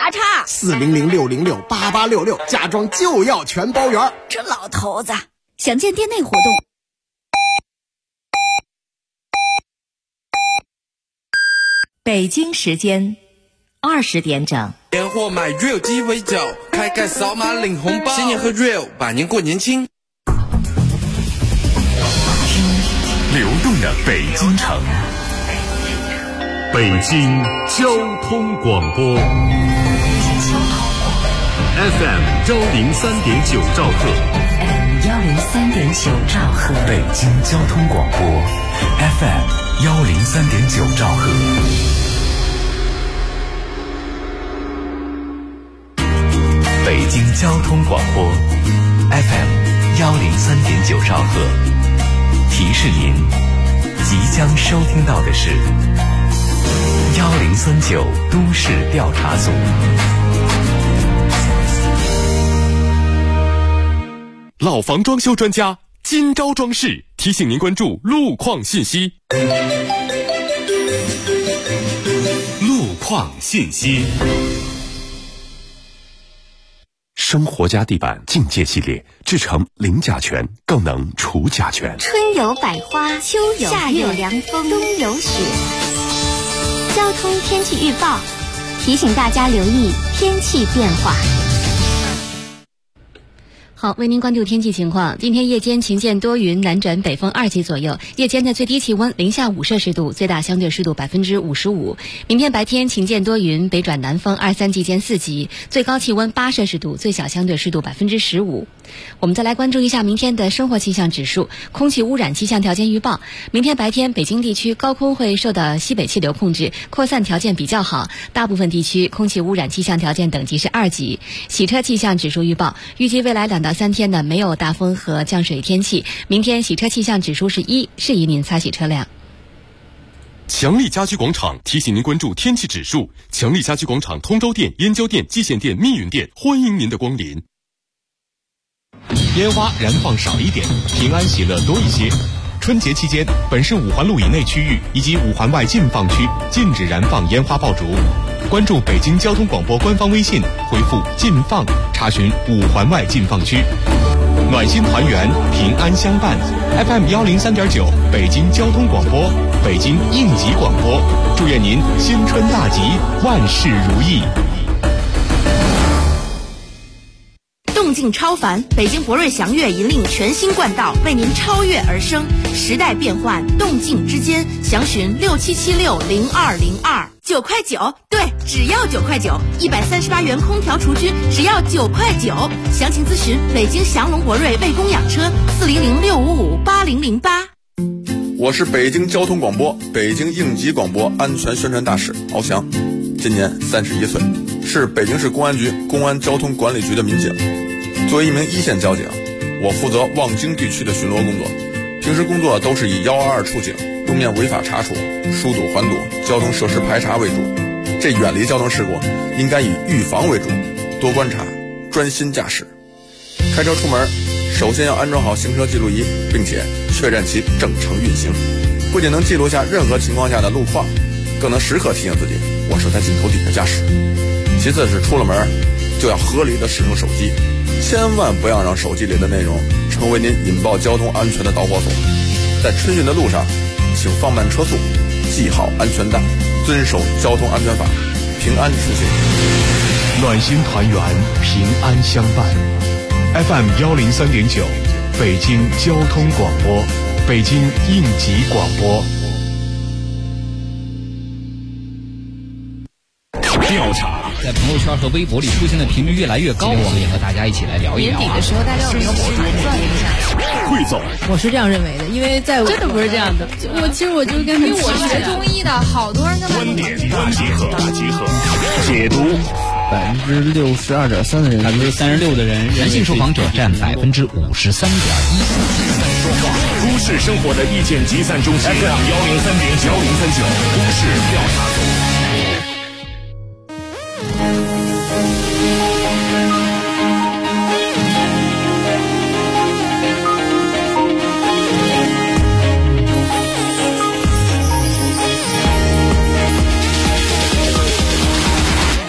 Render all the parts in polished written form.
打岔 400-606-8866，嫁妆就要全包圆。 这老头子，详见店内活动。 北京时间20点整。 年货买 Real 鸡尾酒，开盖扫码领红包，新年和 Real， 百年过年轻。 流动的北京城，北京交通广播 FM 103.9兆赫 103.9兆赫， 北京交通广播 FM 103.9兆赫，北京交通广播 FM 103.9兆赫。提示您，即将收听到的是1039都市调查组。 老房装修专家今朝装饰提醒您关注路况信息。路况信息。生活家地板境界系列制成零甲醛，更能除甲醛。 春有百花，秋有夏有凉风，冬有雪。交通天气预报提醒大家留意天气变化。 好，为您关注天气情况。今天夜间晴间多云，南转北风2级左右。夜间的最低气温零下5摄氏度，最大相对湿度55%。明天白天晴间多云，北转南风2、3级间4级，最高气温8摄氏度，最小相对湿度15%。我们再来关注一下明天的生活气象指数。空气污染气象条件预报：明天白天北京地区高空会受到西北气流控制，扩散条件比较好，大部分地区空气污染气象条件等级是2级。洗车气象指数预报：预计未来2到3天呢没有大风和降水天气，明天洗车气象指数是1，适宜您擦洗车辆。 强力家居广场提醒您关注天气指数。强力家居广场通州店、燕郊店、蓟县店、密云店欢迎您的光临。 烟花燃放少一点，平安喜乐多一些。春节期间，本市5环路以内区域以及5环外禁放区禁止燃放烟花爆竹。关注北京交通广播官方微信，回复“禁放”查询5环外禁放区。暖心团圆，平安相伴。FM 103.9，北京交通广播，北京应急广播，祝愿您新春大吉，万事如意。 动静超凡，北京博瑞祥悦引领全新冠道，为您超越而生。时代变幻，动静之间，详询67760202，9块9，对，只要9块9，138元空调除菌，只要9块9。详情咨询北京祥龙博瑞卫工养车，400655808。 我是北京交通广播、北京应急广播安全宣传大使敖翔，今年31岁，是北京市公安局公安交通管理局的民警。作为一名一线交警，我负责望京地区的巡逻工作，平时工作都是以122出警、路面违法查处、疏堵缓堵、交通设施排查为主。这远离交通事故应该以预防为主，多观察，专心驾驶。开车出门，首先要安装好行车记录仪，并且确认其正常运行，不仅能记录下任何情况下的路况，更能时刻提醒自己我是在镜头底下驾驶。其次是出了门就要合理的使用手机，千万不要让手机里的内容成为您引爆交通安全的导火索。在春运的路上，请放慢车速，系好安全带，遵守交通安全法，平安出行。 暖心团圆，平安相伴。FM 103.9，北京交通广播，北京应急广播。 调查在朋友圈和微博里出现的频率越来越高，我们也和大家一起来聊一聊。 年底的时候，大家有没有盘算一下？ 汇总， 我是这样认为的，因为在真的不是这样的。其实我就跟因为我学中医的，好多人跟观点大集合，解读。 62.3%的人 ，36%的人，男性受访者占53.1%。 都市生活的意见集散中心 FM 103.9，1039都市调查组。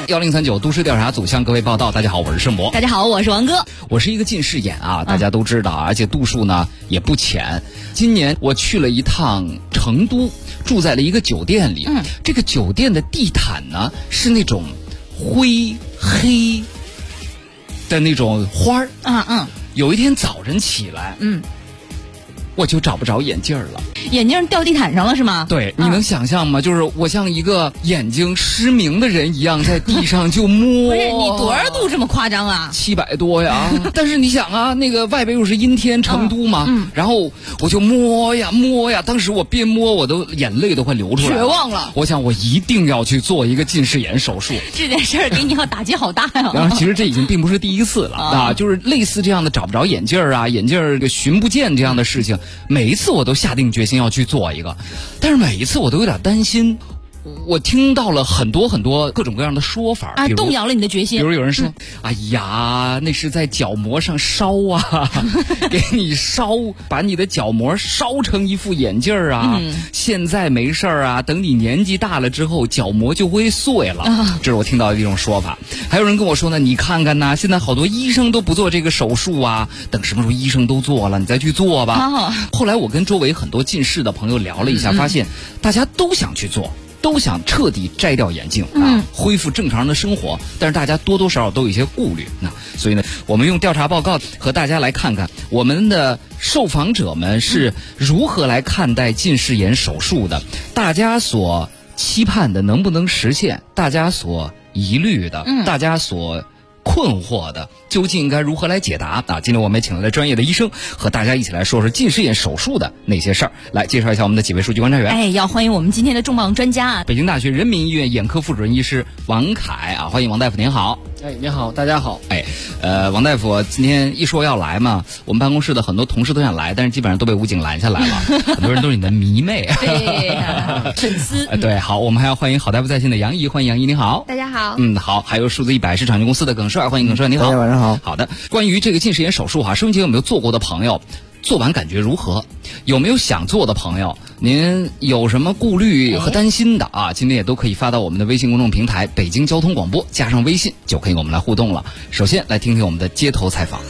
1039都市调查组向各位报道。大家好，我是盛博。 大家好，我是王哥。 我是一个近视眼啊，大家都知道，而且度数呢也不浅。今年我去了一趟成都，住在了一个酒店里。这个酒店的地毯呢是那种灰黑的那种花儿。有一天早晨起来，我就找不着眼镜了。 眼镜掉地毯上了是吗？ 对，你能想象吗？就是我像一个眼睛失明的人一样，在地上就摸。 不是你多少度这么夸张啊 ？700多呀！但是你想啊，那个外边又是阴天，成都嘛，然后我就摸呀摸呀，当时我边摸我都眼泪都快流出来了， 绝望了。 我想我一定要去做一个近视眼手术。 这件事儿给你要打击好大呀！ 然后其实这已经并不是第一次了啊，就是类似这样的找不着眼镜啊，眼镜寻不见这样的事情，每一次我都下定决心要去做一个，但是每一次我都有点担心。我听到了很多各种各样的说法啊，动摇了你的决心。 比如有人说，哎呀，那是在角膜上烧啊，给你烧，把你的角膜烧成一副眼镜啊。现在没事儿啊，等你年纪大了之后，角膜就会碎了。这是我听到的一种说法。还有人跟我说呢，你看看呐，现在好多医生都不做这个手术啊，等什么时候医生都做了，你再去做吧。后来我跟周围很多近视的朋友聊了一下，发现大家都想去做。都想彻底摘掉眼镜啊，恢复正常的生活，但是大家多多少少都有一些顾虑。所以呢，我们用调查报告和大家来看看我们的受访者们是如何来看待近视眼手术的，大家所期盼的能不能实现，大家所疑虑的，大家所困惑的，究竟应该如何来解答啊？今天我们也请来了专业的医生，和大家一起来说说近视眼手术的那些事儿。来介绍一下我们的几位数据观察员。 要欢迎我们今天的重磅专家啊！ 北京大学人民医院眼科副主任医师王凯啊，欢迎王大夫，您好。 您好，大家好。 王大夫今天一说要来嘛，我们办公室的很多同事都想来，但是基本上都被武警拦下来了。很多人都是你的迷妹， 粉丝。 对，好，我们还要欢迎好大夫在线的杨怡，欢迎杨怡，你好。 大家好。 好，还有数字100市场公司的耿帅，欢迎耿帅，你好。 大家晚上好。 好的，关于这个近视眼手术收音机有没有做过的朋友？做完感觉如何？有没有想做的朋友？您有什么顾虑和担心的啊？今天也都可以发到我们的微信公众平台北京交通广播，加上微信就可以跟我们来互动了。首先来听听我们的街头采访。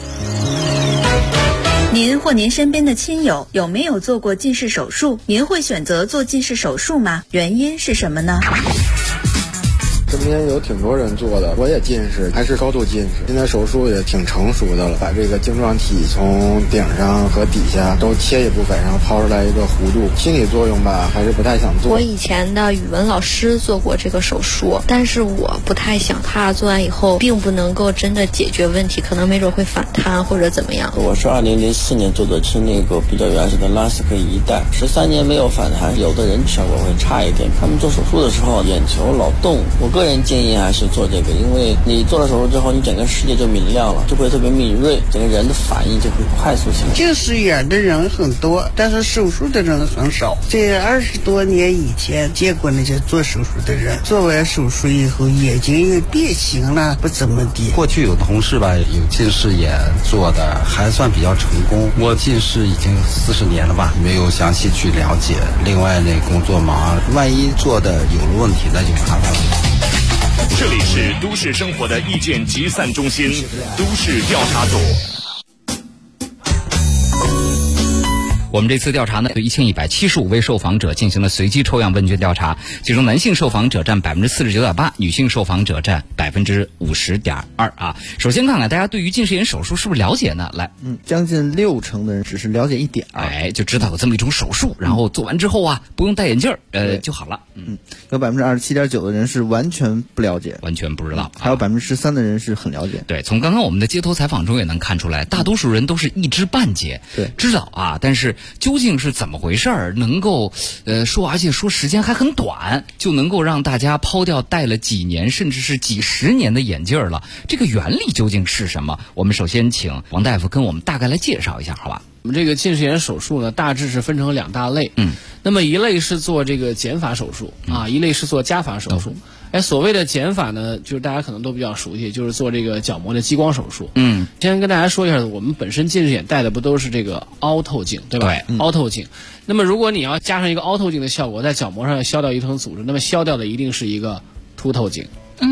您或您身边的亲友有没有做过近视手术？您会选择做近视手术吗？原因是什么呢？ 身边有挺多人做的，我也近视，还是高度近视。现在手术也挺成熟的了，把这个晶状体从顶上和底下都切一部分，然后抛出来一个弧度。心理作用吧，还是不太想做。 我以前的语文老师做过这个手术，但是我不太想，怕做完以后并不能够真的解决问题，可能没准会反弹或者怎么样。 我是2004年做的，是那个比较原始的拉斯克一代，13年没有反弹，有的人效果会差一点。他们做手术的时候眼球老动，我个人建议还是做这个，因为你做了手术之后，你整个视野就明亮了，就会特别敏锐，整个人的反应就会快速性。 近视眼的人很多，但是手术的人很少。这20多年以前见过那些做手术的人，做完手术以后眼睛又变形了，不怎么地。 过去有同事吧，有近视眼做的还算比较成功。我近视已经40年了吧，没有详细去了解。另外呢，工作忙，万一做的有了问题，那就麻烦了。 这里是都市生活的意见集散中心，都市调查组。 我们这次调查呢，对1175位受访者进行了随机抽样问卷调查，其中男性受访者占49.8%，女性受访者占50.2%啊。首先看看大家对于近视眼手术是不是了解呢？来， 将近60%的人只是了解一点， 就知道有这么一种手术，然后做完之后啊，不用戴眼镜就好了。 有27.9%的人是完全不了解， 完全不知道， 还有13%的人是很了解。 对，从刚刚我们的街头采访中也能看出来，大多数人都是一知半解， 对， 知道啊，但是究竟是怎么回事儿，能够说，而且说时间还很短，就能够让大家抛掉戴了几年甚至是几十年的眼镜了？这个原理究竟是什么？我们首先请王大夫跟我们大概来介绍一下，好吧？ 我们这个近视眼手术呢，大致是分成2大类。那么一类是做这个减法手术啊，一类是做加法手术。所谓的减法呢，就是大家可能都比较熟悉，就是做这个角膜的激光手术。先跟大家说一下，我们本身近视眼戴的不都是这个凹透镜，对吧？ 对， 凹透镜。那么如果你要加上一个凹透镜的效果，在角膜上消掉一层组织，那么消掉的一定是一个凸透镜。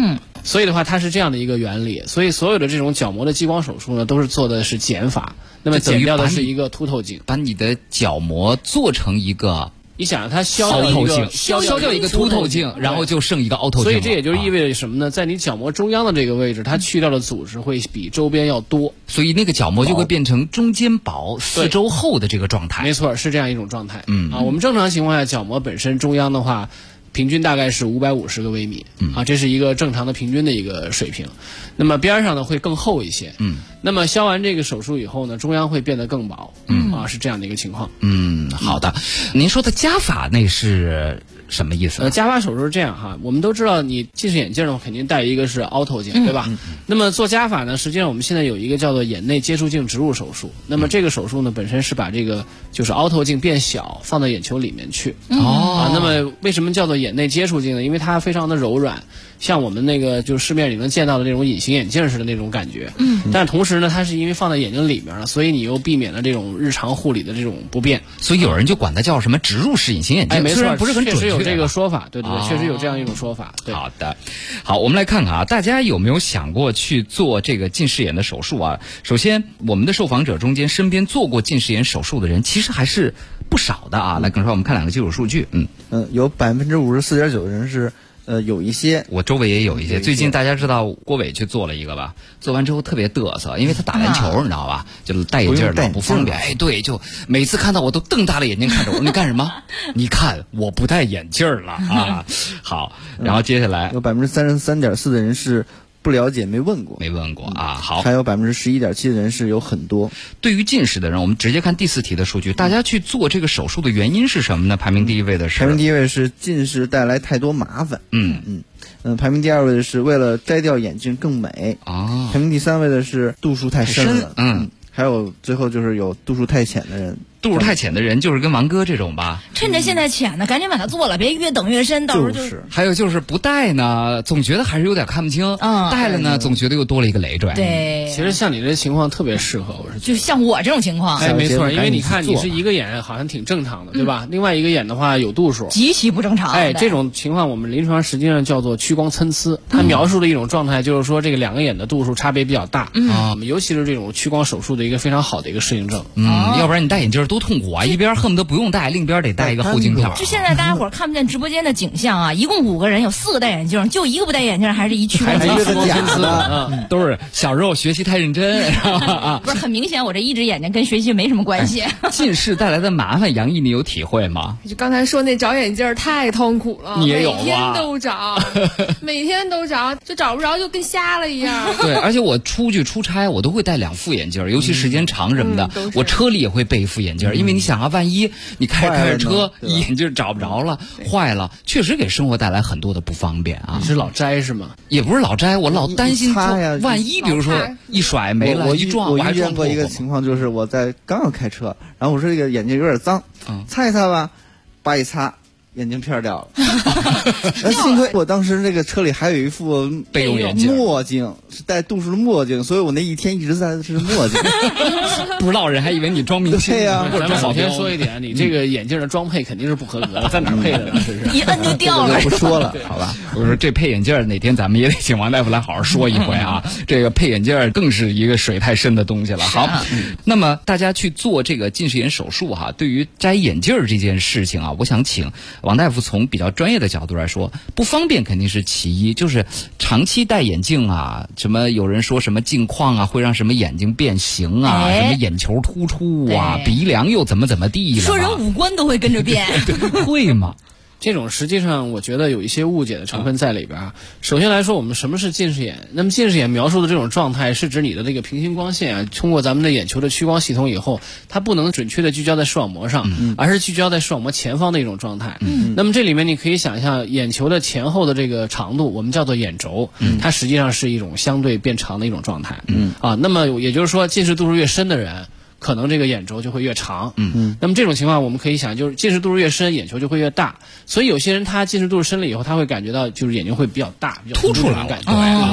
所以的话，它是这样的一个原理。所以所有的这种角膜的激光手术呢，都是做的是减法，那么减掉的是一个凸透镜， 把你的角膜做成一个。 你想让它消掉一个凸透镜，然后就剩一个凹透镜。 所以这也就意味着什么呢？在你角膜中央的这个位置，它去掉的组织会比周边要多， 所以那个角膜就会变成中间薄、四周厚的这个状态。 没错，是这样一种状态。我们正常情况下，角膜本身中央的话，平均大概是550个微米，这是一个正常的平均的一个水平。那么边上呢会更厚一些，那么消完这个手术以后呢，中央会变得更薄，是这样的一个情况。 好的。您说的加法那是什么意思？ 加法手术是这样哈，我们都知道你近视眼镜呢肯定戴一个是凹透镜，对吧？那么做加法呢，实际上我们现在有一个叫做眼内接触镜植入手术。那么这个手术呢，本身是把这个就是凹透镜变小，放到眼球里面去。那么为什么叫做眼内接触镜呢？因为它非常的柔软，像我们那个就是市面里能见到的那种隐形眼镜似的那种感觉。但同时呢，它是因为放在眼睛里面了，所以你又避免了这种日常护理的这种不便。 所以有人就管它叫什么植入式隐形眼镜， 没错， 虽然不是很准确， 确实有这个说法，对，确实有这样一种说法。 好的，好，我们来看看啊，大家有没有想过去做这个近视眼的手术啊？首先，我们的受访者中间身边做过近视眼手术的人，其实还是不少的啊。来，跟说我们看两个基础数据， 有54.9%的人是。有一些， 我周围也有一些。最近大家知道郭伟去做了一个吧？做完之后特别嘚瑟，因为他打篮球，你知道吧？就戴眼镜老不方便。哎，对，就每次看到我都瞪大了眼睛看着我。你干什么？你看我不戴眼镜了啊！好，然后接下来有33.4%的人是。不了解，没问过啊。好， 还有11.7%的人是有很多。 对于近视的人，我们直接看第4题的数据。大家去做这个手术的原因是什么呢？排名第1位的是近视带来太多麻烦。排名第2位的是为了摘掉眼镜更美。排名第3位的是度数太深了。还有最后就是有度数太浅的人。 度数太浅的人就是跟王哥这种吧， 趁着现在浅呢，赶紧把它做了，别越等越深，到时候就。 还有就是不戴呢，总觉得还是有点看不清；戴了呢，总觉得又多了一个累赘。 对， 其实像你这情况特别适合，我是就像我这种情况。 没错，因为你看你是一个眼好像挺正常的，对吧？另外一个眼的话有度数， 极其不正常。 这种情况我们临床实际上叫做屈光参差。它描述的一种状态就是说，这个两个眼的度数差别比较大尤其是这种屈光手术的一个非常好的一个适应症。 要不然你戴眼镜多痛苦啊！一边恨不得不用戴，另一边得戴一个后镜片。 就现在大家伙看不见直播间的景象啊，一共5个人，有4个戴眼镜，就1个不戴眼镜，还是一屈光参差。都是小时候学习太认真， 不是很明显，我这一只眼睛跟学习没什么关系。 近视带来的麻烦，杨毅你有体会吗？ 就刚才说那找眼镜太痛苦了， 你也有每天都找，每天都找，就找不着，就跟瞎了一样。 对，而且我出去出差，我都会戴2副眼镜，尤其时间长什么的，我车里也会备1副眼镜，因为你想啊，万一你开着车眼镜找不着了，坏了，确实给生活带来很多的不方便啊。 你是老摘是吗？ 也不是老摘，我老担心万一比如说一甩没了，一撞我还撞过一个情况，就是我在刚要开车，然后我说这个眼镜有点脏，擦一擦吧，叭一擦。眼镜片掉了，幸亏我当时这个车里还有一副备用眼镜墨镜，是带度数的墨镜，所以我那一天一直在是墨镜。 不知道人还以为你装明星。 对呀， 咱们首先说一点，你这个眼镜的装配肯定是不合格的，在哪儿配的呢？是不是？ 一摁就掉了。 不说了，好吧。 我说这配眼镜哪天咱们也得请王大夫来好好说一回啊。这个配眼镜更是一个水太深的东西了。好，那么大家去做这个近视眼手术哈，对于摘眼镜这件事情啊，我想请王大夫从比较专业的角度来说，不方便肯定是其一，就是长期戴眼镜啊，什么有人说什么镜框啊会让什么眼睛变形啊，什么眼球突出啊，鼻梁又怎么地了， 说人五官都会跟着变， 会吗？ 这种实际上我觉得有一些误解的成分在里边。首先来说，我们什么是近视眼？那么近视眼描述的这种状态是指你的这个平行光线啊，通过咱们的眼球的屈光系统以后，它不能准确的聚焦在视网膜上，而是聚焦在视网膜前方的一种状态。那么这里面你可以想象眼球的前后的这个长度，我们叫做眼轴，它实际上是一种相对变长的一种状态。那么也就是说，近视度数越深的人，可能这个眼轴就会越长。那么这种情况我们可以想，就是近视度数越深，眼球就会越大。所以有些人他近视度数深了以后，他会感觉到就是眼睛会比较大，比较凸出来感觉。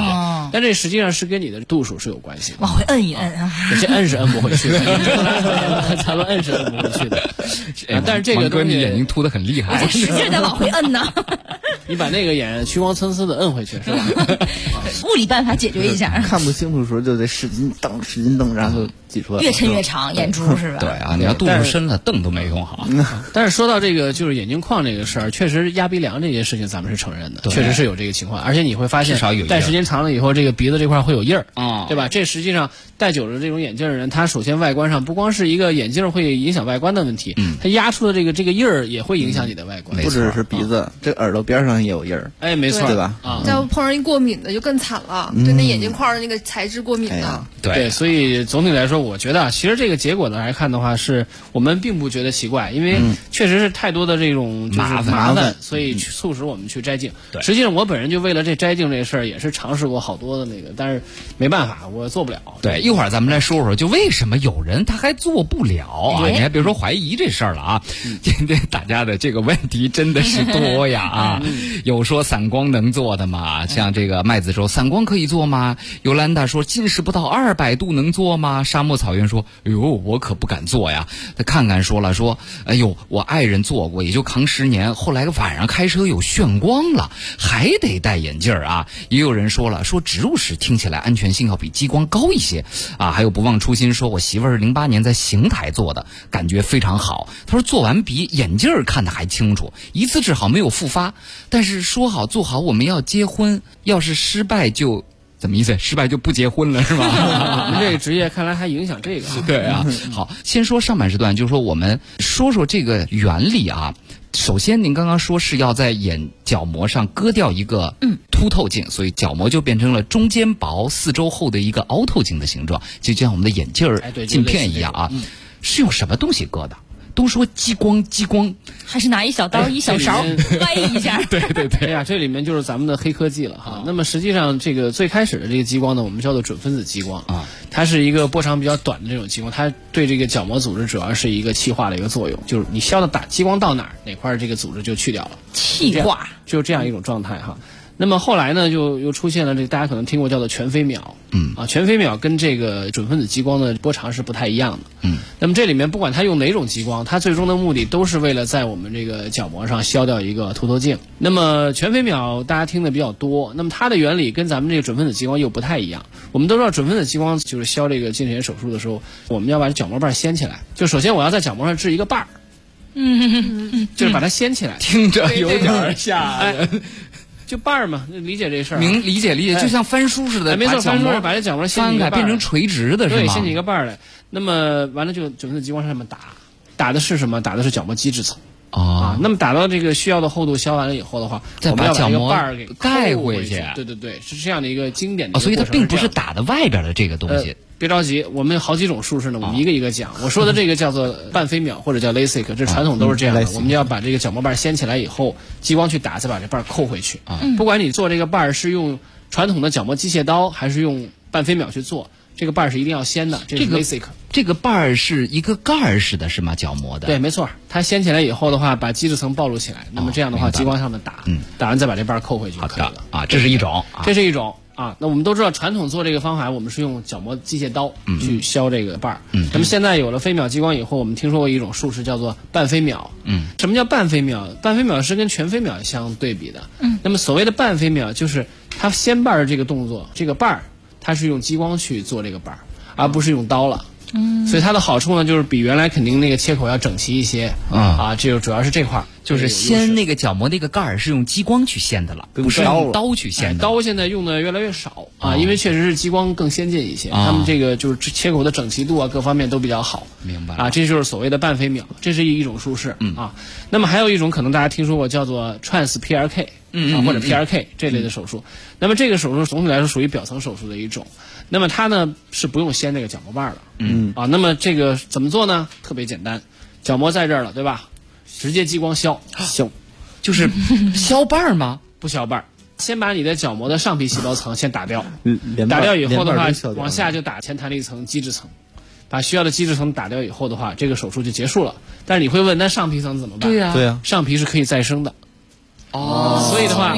但这实际上是跟你的度数是有关系的。 往回摁一摁啊， 这摁是摁不回去的，咱们摁是摁不回去的。但是这个东西， 你眼睛凸得很厉害， 我使劲在往回摁呢。 你把那个眼屈光参差的摁回去是吧？ 物理办法解决一下。 看不清楚的时候就得使劲瞪，然后就挤出来。 越抻越长，眼珠是吧？ 对啊，你要度数深了，瞪都没用好。 但是说到这个就是眼镜框这个事儿，确实压鼻梁这件事情咱们是承认的，确实是有这个情况，而且你会发现，戴时间长了以后，这个鼻子这块会有印儿啊，对吧？这实际上戴久了这种眼镜的人，他首先外观上不光是一个眼镜会影响外观的问题，他压出的这个印儿也会影响你的外观， 不只是鼻子，这耳朵边上也有印儿。 哎，没错， 对吧？ 啊，再碰上一过敏的就更惨了，对那眼镜框的那个材质过敏的。 对，所以总体来说，我觉得其实这个结果呢来看的话，是我们并不觉得奇怪，因为确实是太多的这种就是麻烦，所以促使我们去摘镜。实际上我本人就为了这摘镜这事儿，也是尝试过好多的那个，但是没办法，我做不了。 对，一会儿咱们来说说，就为什么有人他还做不了啊？你还别说怀疑这事儿了啊！今天大家的这个问题真的是多呀啊！有说散光能做的吗？像这个麦子说散光可以做吗？尤兰达说近视不到200度能做吗？沙漠草原说，哎呦，我可不敢做呀。他看看说了说，哎呦，我爱人做过，也就扛10年，后来晚上开车有眩光了，还得戴眼镜啊。也有人说了，说植入式听起来安全性要比激光高一些啊。还有不忘初心说，我媳妇儿08年在邢台做的，感觉非常好。他说做完比眼镜看得还清楚，一次治好没有复发。但是说好做好我们要结婚，要是失败就怎么意思？失败就不结婚了是吧？ 您这个职业看来还影响这个。 对啊，好，先说上半时段，就是说我们说说这个原理啊。首先您刚刚说是要在眼角膜上割掉一个凸透镜，所以角膜就变成了中间薄四周厚的一个凹透镜的形状，就像我们的眼镜镜片一样啊。是用什么东西割的？都说激光， 还是拿一小刀一小勺歪一下。 对呀，这里面就是咱们的黑科技了哈。那么实际上这个最开始的这个激光呢，我们叫做准分子激光啊，它是一个波长比较短的这种激光，它对这个角膜组织主要是一个气化的一个作用，就是你消的打激光到哪儿，哪块这个组织就去掉了， 气化就这样一种状态哈。那么后来呢，就又出现了这个大家可能听过叫做全飞秒，全飞秒跟这个准分子激光的波长是不太一样的，那么这里面不管它用哪种激光，它最终的目的都是为了在我们这个角膜上消掉一个凸透镜。那么全飞秒大家听的比较多，那么它的原理跟咱们这个准分子激光又不太一样。我们都知道准分子激光就是消这个近视眼手术的时候，我们要把角膜瓣掀起来，就首先我要在角膜上置一个瓣儿，就是把它掀起来， 听着有点吓人。 就瓣儿嘛，理解这事儿。 理解，就像翻书似的， 没错，翻书是把这角膜掀起来变成垂直的，是吗？ 对，掀起一个瓣儿来。那么完了就准分子激光上面打的是什么？打的是角膜基质层啊。那么打到这个需要的厚度消完了以后的话， 再把角膜瓣儿给盖回去。 对，是这样的一个经典的。 所以它并不是打的外边的这个东西。 别着急，我们有好几种术式呢，我们一个一个讲。我说的这个叫做半飞秒或者叫 LASIK， 这传统都是这样的。我们要把这个角膜瓣掀起来以后，激光去打，再把这瓣扣回去。不管你做这个瓣是用传统的角膜机械刀，还是用半飞秒去做，这个瓣是一定要掀的。这是 LASIK。 这个瓣是一个盖儿似的，是吗？角膜的。 对，没错。它掀起来以后的话，把基质层暴露起来。那么这样的话，激光上面打完再把这瓣扣回去就可以了。 啊，这是一种。 这是一种。那我们都知道传统做这个方法，我们是用角膜机械刀去削这个瓣儿。那么现在有了飞秒激光以后，我们听说过一种术式叫做半飞秒。什么叫半飞秒？半飞秒是跟全飞秒相对比的。那么所谓的半飞秒，就是它掀瓣儿这个动作，这个瓣儿它是用激光去做这个瓣儿，而不是用刀了。所以它的好处呢，就是比原来肯定那个切口要整齐一些这就主要是这块， 就是掀那个角膜那个盖儿是用激光去掀的了，不是用刀去掀的。 刀现在用的越来越少因为确实是激光更先进一些，他们这个就是切口的整齐度各方面都比较好。 明白这就是所谓的半飞秒，这是一种术式那么还有一种可能大家听说过叫做 Trans PRK 或者 PRK 这类的手术。那么这个手术总体来说属于表层手术的一种。那么它呢是不用掀这个角膜瓣的。那么这个怎么做呢？特别简单，角膜在这儿了，对吧？直接激光削， 就是削瓣吗？ 不削瓣，先把你的角膜的上皮细胞层先打掉，打掉以后的话，往下就打前弹力层、基质层，把需要的基质层打掉以后的话，这个手术就结束了。但是你会问，那上皮层怎么办？ 对呀， 上皮是可以再生的。所以的话，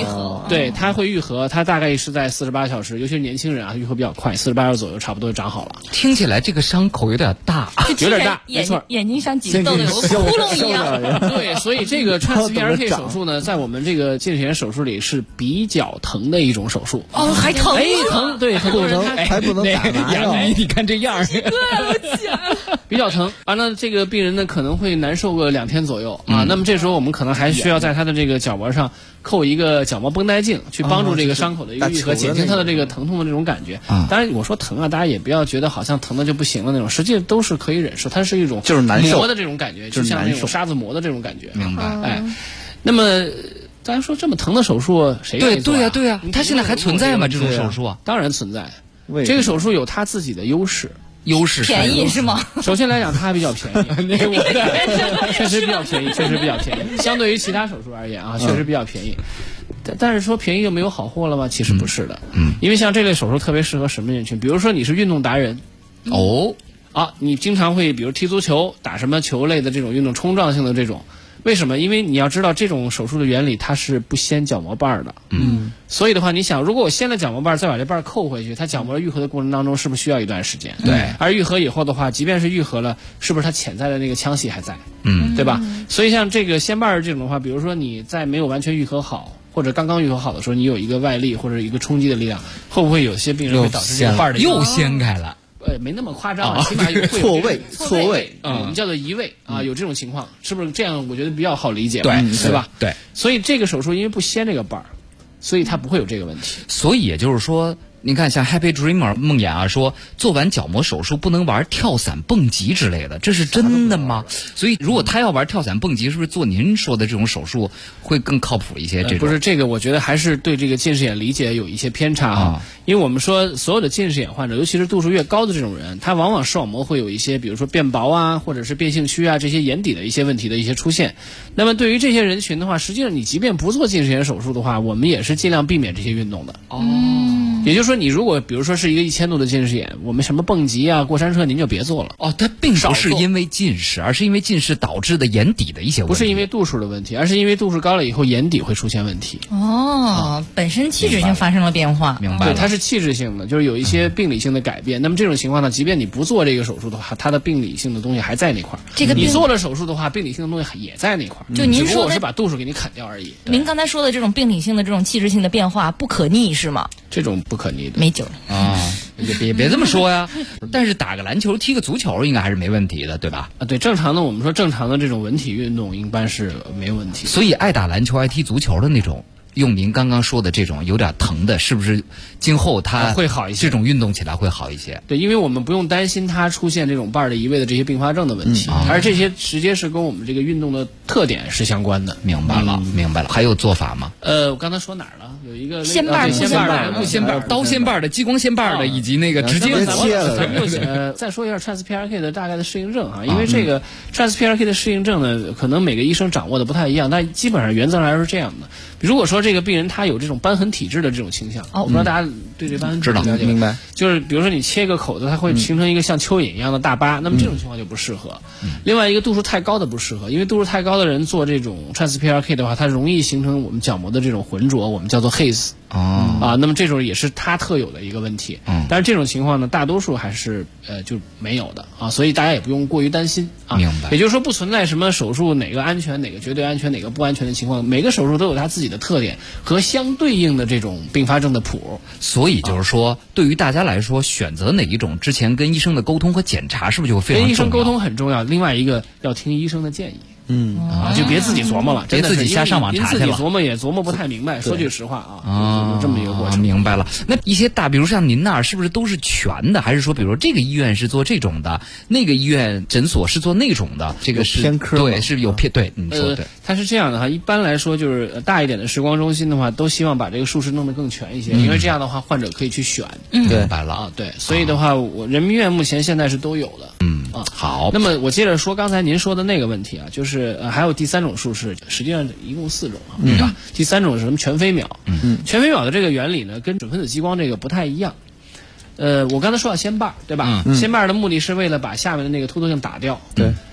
对，它会愈合，它大概是在48小时，尤其是年轻人啊，愈合比较快，48小时左右差不多就长好了。 听起来这个伤口有点大， 有点大，没错， 眼睛上挤痘痘有个窟窿一样。 对，所以这个 TransPRK 手术呢，在我们这个近视眼手术里是比较疼的一种手术。 哦，还疼？ 疼，对，很多人还不能打麻药。 你看这样， 比较疼。完了，这个病人呢可能会难受个2天左右啊。那么这时候我们可能还需要在他的这个角膜上扣一个角膜绷带镜，去帮助这个伤口的一个愈合，减轻他的这个疼痛的这种感觉。当然，我说疼啊，大家也不要觉得好像疼的就不行了那种，实际都是可以忍受，它是一种就是难受磨的这种感觉，就像那种沙子磨的这种感觉。 明白？ 哎，那么大家说这么疼的手术谁愿意做？ 对呀，它现在还存在吗？这种手术啊？ 当然存在。这个手术有它自己的优势。 便宜是吗？ 首先来讲，它还比较便宜，确实比较便宜，相对于其他手术而言啊，确实比较便宜。但是说便宜就没有好货了吗？其实不是的。因为像这类手术特别适合什么人群？比如说你是运动达人，你经常会比如踢足球、打什么球类的这种运动，冲撞性的这种。为什么？因为你要知道这种手术的原理，它是不掀角膜瓣的。所以的话，你想，如果我掀了角膜瓣，再把这瓣扣回去，它角膜愈合的过程当中，是不是需要一段时间？ 对。 而愈合以后的话，即便是愈合了，是不是它潜在的那个腔隙还在？对吧？所以像这个掀瓣这种的话，比如说你在没有完全愈合好，或者刚刚愈合好的时候，你有一个外力或者一个冲击的力量，会不会有些病人会导致这个瓣的又掀开了？ 没那么夸张，起码有错位， 我们叫做移位啊，有这种情况，是不是这样？我觉得比较好理解， 对吧？ 对， 所以这个手术因为不掀这个瓣儿，所以它不会有这个问题。 所以也就是说，你看像 Happy Dreamer 梦魇啊说，做完角膜手术不能玩跳伞、蹦极之类的，这是真的吗？所以如果他要玩跳伞、蹦极，是不是做您说的这种手术会更靠谱一些？这种不是这个，我觉得还是对这个近视眼理解有一些偏差啊。因为我们说所有的近视眼患者，尤其是度数越高的这种人，他往往视网膜会有一些，比如说变薄啊，或者是变性区啊，这些眼底的一些问题的一些出现。那么对于这些人群的话，实际上你即便不做近视眼手术的话，我们也是尽量避免这些运动的。也就是说，你如果比如说是一个1000度的近视眼，我们什么蹦极啊、过山车您就别做了。 它并不是因为近视，而是因为近视导致的眼底的一些问题。 不是因为度数的问题，而是因为度数高了以后眼底会出现问题。 本身气质性发生了变化。 明白了。 对，它是气质性的，就是有一些病理性的改变。那么这种情况呢，即便你不做这个手术的话，它的病理性的东西还在那块儿。你做了手术的话，病理性的东西也在那块儿。 就您说的， 只不过我是把度数给你砍掉而已。 您刚才说的这种病理性的这种气质性的变化不可逆是吗？ 这种不可逆的。 没救也别这么说呀。但是打个篮球、踢个足球应该还是没问题的，对吧？ 对，正常的我们说正常的这种文体运动一般是没问题。 所以爱打篮球、爱踢足球的那种，用您刚刚说的这种有点疼的，是不是今后它会好一些？ 这种运动起来会好一些。 对，因为我们不用担心它出现这种瓣的移位的这些并发症的问题，而这些直接是跟我们这个运动的特点是相关的。 明白了。还有做法吗？ 我刚才说哪儿了？有一个掀瓣、 不掀瓣、 刀掀瓣的、激光掀瓣的，以及那个直接切了。 再说一下 TransPRK 的大概的适应症啊，因为这个 TransPRK 的适应症呢，可能每个医生掌握的不太一样，但基本上原则上来说是这样的。如果说这个病人他有这种瘢痕体质的这种倾向，我不知道大家对这瘢痕体质了解明白？ 就是比如说你切个口子，它会形成一个像蚯蚓一样的大疤，那么这种情况就不适合。另外一个度数太高的不适合，因为度数太高的人做这种 TransPRK 的话，它容易形成我们角膜的这种浑浊，我们叫做 haze。那么这种也是它特有的一个问题。但是这种情况呢，大多数还是就没有的啊，所以大家也不用过于担心啊。 明白。 也就是说，不存在什么手术哪个安全、哪个绝对安全、哪个不安全的情况，每个手术都有它自己的特点和相对应的这种并发症的谱。 所以就是说，对于大家来说，选择哪一种之前跟医生的沟通和检查是不是就会非常重要？ 跟医生沟通很重要，另外一个要听医生的建议。就别自己琢磨了， 别自己瞎上网查去了。 您自己琢磨也琢磨不太明白。说句实话有这么一个过程。 明白了。那一些比如像您那儿，是不是都是全的？还是说，比如说这个医院是做这种的，那个医院诊所是做那种的？这个是偏科， 对，是有偏对。你说对。 它是这样的哈，一般来说就是大一点的视光中心的话，都希望把这个术式弄得更全一些，因为这样的话患者可以去选。 明白了对，所以的话，我人民医院目前现在是都有的。 好。 那么我接着说刚才您说的那个问题啊，就是还有第3种术式，实际上一共4种对吧？第3种是什么？全飞秒。全飞秒的这个原理呢，跟准分子激光这个不太一样。我刚才说到掀瓣，对吧？掀瓣的目的是为了把下面的那个凸透镜打掉。 对。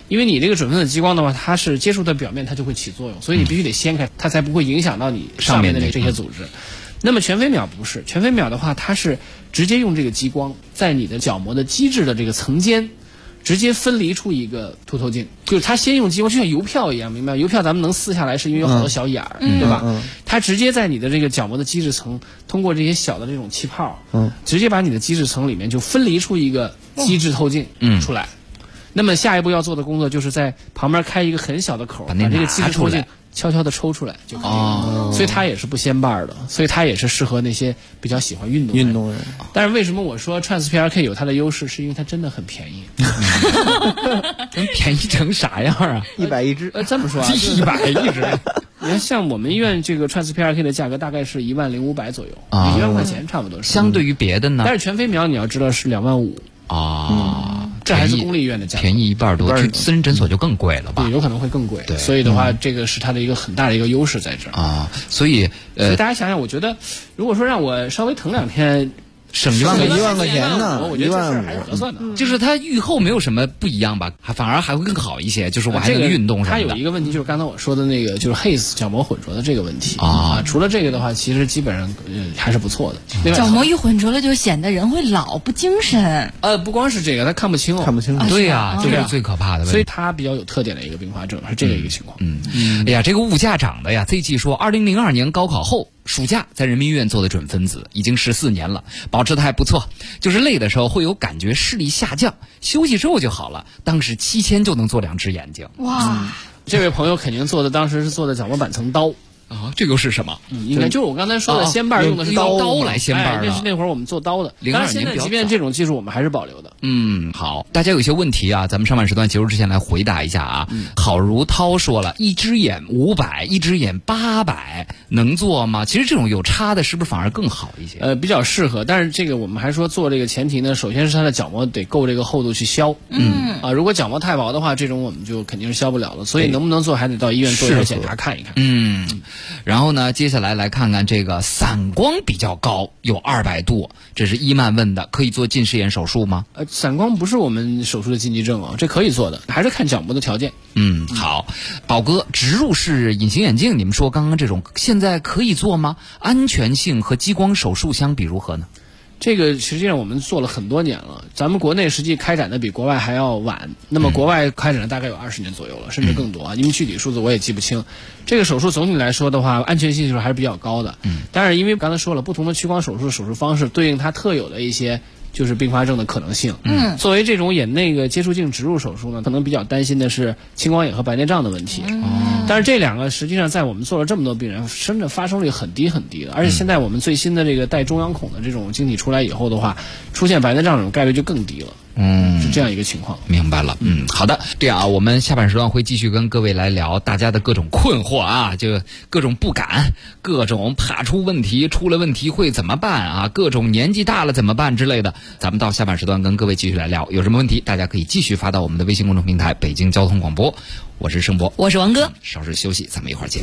因为你这个准分子激光的话，它是接触的表面，它就会起作用，所以你必须得掀开，它才不会影响到你上面的这些组织。那么全飞秒不是，全飞秒的话，它是直接用这个激光在你的角膜的基质的这个层间直接分离出一个凸透镜，就是它先用激光，就像邮票一样，明白吗？邮票咱们能撕下来，是因为有好多小眼儿，对吧？它直接在你的这个角膜的基质层，通过这些小的这种气泡，直接把你的基质层里面就分离出一个基质透镜出来。那么下一步要做的工作就是在旁边开一个很小的口，把这个基质透镜悄悄的抽出来就可以了。所以它也是不掀瓣的，所以它也是适合那些比较喜欢运动人。但是为什么我说 TransPRK 有它的优势，是因为它真的很便宜。 能便宜成啥样啊 ？100一支。 这么说啊，100一支。你看，像我们医院这个 TransPRK 的价格大概是10500左右，1万块钱差不多是。 相对于别的呢？ 但是全飞秒你要知道是25000啊。这还是公立医院的价格， 便宜1半多，去私人诊所就更贵了吧？ 对，有可能会更贵。所以的话，这个是它的一个很大的一个优势在这儿啊。所以大家想想，我觉得如果说让我稍微疼2天。 省 1万块钱呢， 我觉得这事还是合算的。 就是它愈后没有什么不一样吧，反而还会更好一些。就是我还能运动什么的。 它有一个问题，就是刚才我说的那个，就是 Haze 角膜混浊的这个问题啊。除了这个的话，其实基本上还是不错的。 角膜一混浊了，就显得人会老不精神。 不光是这个，他看不清哦， 看不清。 对呀，这是最可怕的问题。 所以它比较有特点的一个并发症是这个一个情况。 哎呀，这个物价涨的呀，这一季说2002年高考后。暑假在人民医院做的准分子已经14年了，保持的还不错。就是累的时候会有感觉视力下降，休息之后就好了。当时7000就能做2只眼睛。 哇！ 这位朋友肯定做的当时是做的角膜板层刀。 啊，这又是什么？ 应该就是我刚才说的掀瓣用的是刀来掀瓣的。那会儿我们做刀的。但是现在即便这种技术我们还是保留的。 好，大家有些问题啊，咱们上半时段结束之前来回答一下啊。郝如涛说了，一只眼500，一只眼800，能做吗？其实这种有差的，是不是反而更好一些？ 比较适合，但是这个我们还说做这个前提呢，首先是它的角膜得够这个厚度去削。如果角膜太薄的话，这种我们就肯定是削不了了。所以能不能做，还得到医院做一下检查看一看。 然后呢，接下来看看这个散光比较高，有200度，这是伊曼问的，可以做近视眼手术吗？ 散光不是我们手术的禁忌症啊，这可以做的，还是看角膜的条件。 好，宝哥，植入式隐形眼镜，你们说刚刚这种现在可以做吗？安全性和激光手术相比如何呢？ 这个实际上我们做了很多年了，咱们国内实际开展的比国外还要晚，那么国外开展的大概有20年左右了，甚至更多啊，因为具体数字我也记不清。这个手术总体来说的话，安全系数还是比较高的。当然因为刚才说了，不同的屈光手术的手术方式对应它特有的一些就是并发症的可能性。作为这种眼内个接触镜植入手术呢，可能比较担心的是青光眼和白内障的问题。但是这两个实际上在我们做了这么多病人，真的发生率很低很低的。而且现在我们最新的这个带中央孔的这种晶体出来以后的话，出现白内障这种概率就更低了。是这样一个情况。 明白了。好的，这样啊，我们下半时段会继续跟各位来聊大家的各种困惑啊，就各种不敢，各种怕出问题，出了问题会怎么办啊，各种年纪大了怎么办之类的。咱们到下半时段跟各位继续来聊，有什么问题大家可以继续发到我们的微信公众平台北京交通广播。我是盛博， 我是王哥， 稍事休息，咱们一会儿见。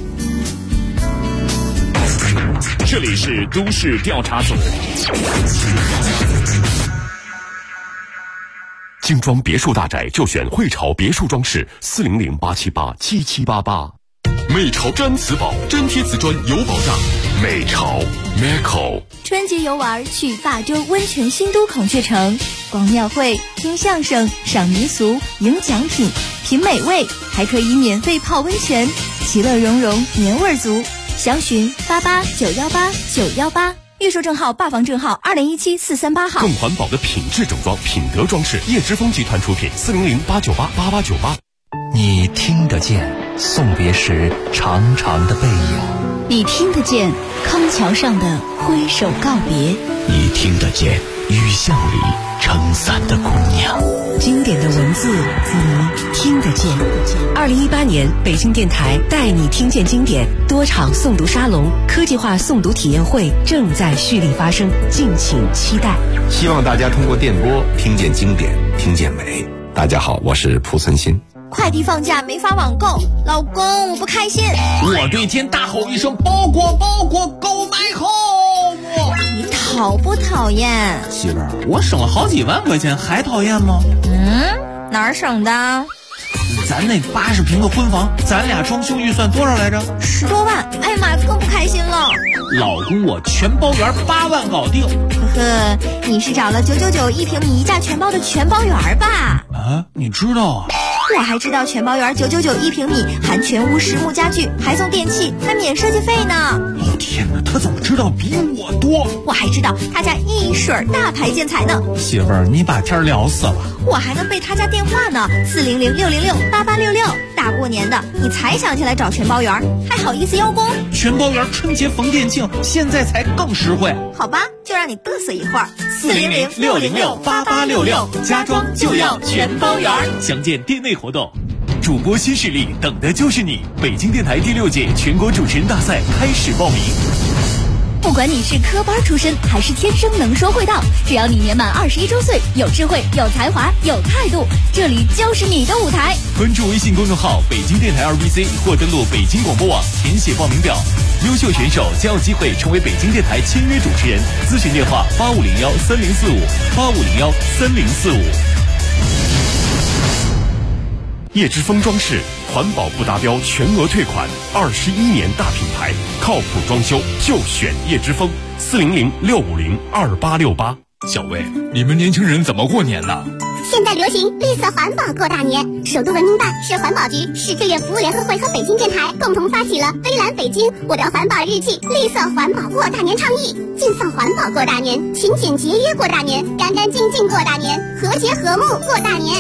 这里是都市调查组。 精装别墅大宅就选汇潮别墅装饰，400-878-7788。美潮真瓷宝，真贴瓷砖有保障。美潮 Meco。 春节游玩去霸州温泉新都孔雀城，逛庙会、听相声、赏民俗、赢奖品、品美味，还可以免费泡温泉，其乐融融，年味足。详询88918918，预售证号、霸房证号2017-438号。 更环保的品质整装，品德装饰，叶之峰集团出品，400-898-8898。 你听得见送别时长长的背影， 你听得见康桥上的挥手告别， 你听得见雨巷里撑伞的姑娘。 经典的文字，你听得见。2018年北京电台带你听见经典多场诵读沙龙、科技化诵读体验会正在蓄力发生，敬请期待。 希望大家通过电波听见经典，听见美。大家好，我是蒲存昕。 快递放假没法网购，老公我不开心。 我对天大吼一声，包裹包裹 Go My Home。 你讨不讨厌？ 媳妇儿，我省了好几万块钱，还讨厌吗？ 哪儿省的？ 咱那80平的婚房，咱俩装修预算多少来着 ？10多万。哎呀妈呀，更不开心了。 老公，我全包圆8万搞定。 呵呵，你是找了9991平米1价全包的全包圆吧？ 啊，你知道啊？ 我还知道全包圆9991平米，含全屋实木家具，还送电器，还免设计费呢。 哦天哪，他怎么知道比我多？ 我还知道他家一水大牌建材呢。 媳妇儿，你把天聊死了。 我还能背他家电话呢，400-606-8866。大过年的，你才想起来找全包圆，还好意思邀功？ 全包圆春节逢店庆，现在才更实惠。 好吧，就让你嘚瑟一会儿。 400-606-8866，家装就要全包圆。详见店内活动。主播新势力，等的就是你！北京电台第6届全国主持人大赛开始报名。 不管你是科班出身还是天生能说会道，只要你年满21周岁，有智慧、有才华、有态度，这里就是你的舞台。 关注微信公众号北京电台2BC 或登录北京广播网填写报名表。优秀选手将有机会成为北京电台签约主持人。咨询电话8501-3045，8501-3045。 叶之锋装饰环保不达标全额退款，21年大品牌，靠谱装修就选叶之锋，400-650-2868。 小魏，你们年轻人怎么过年呢？ 现在流行绿色环保过大年，首都文明办、市环保局、市志愿服务联合会和北京电台共同发起了微蓝北京我的环保日记绿色环保过大年倡议，尽放环保过大年，勤俭节约过大年，干干净净过大年，和谐和睦过大年。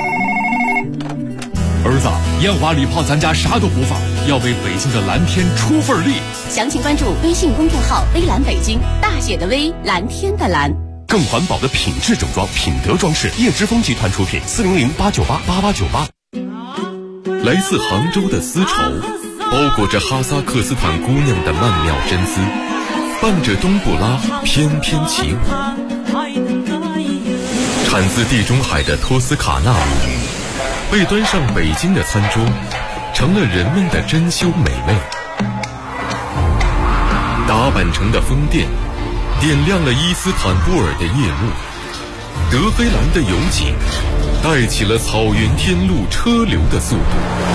儿子，烟花礼炮咱家啥都不放，要为北京的蓝天出份力。 详情关注微信公众号微蓝北京，大写的微，蓝天的蓝。 更环保的品质整装，品德装饰，叶之锋集团出品，400-898-8898。来自杭州的丝绸，包裹着哈萨克斯坦姑娘的曼妙真丝，伴着冬不拉翩翩起舞。产自地中海的托斯卡纳米被端上北京的餐桌，成了人们的珍馐美味。打扮成的风电点亮了伊斯坦布尔的夜幕，德黑兰的油井带起了草原天路车流的速度，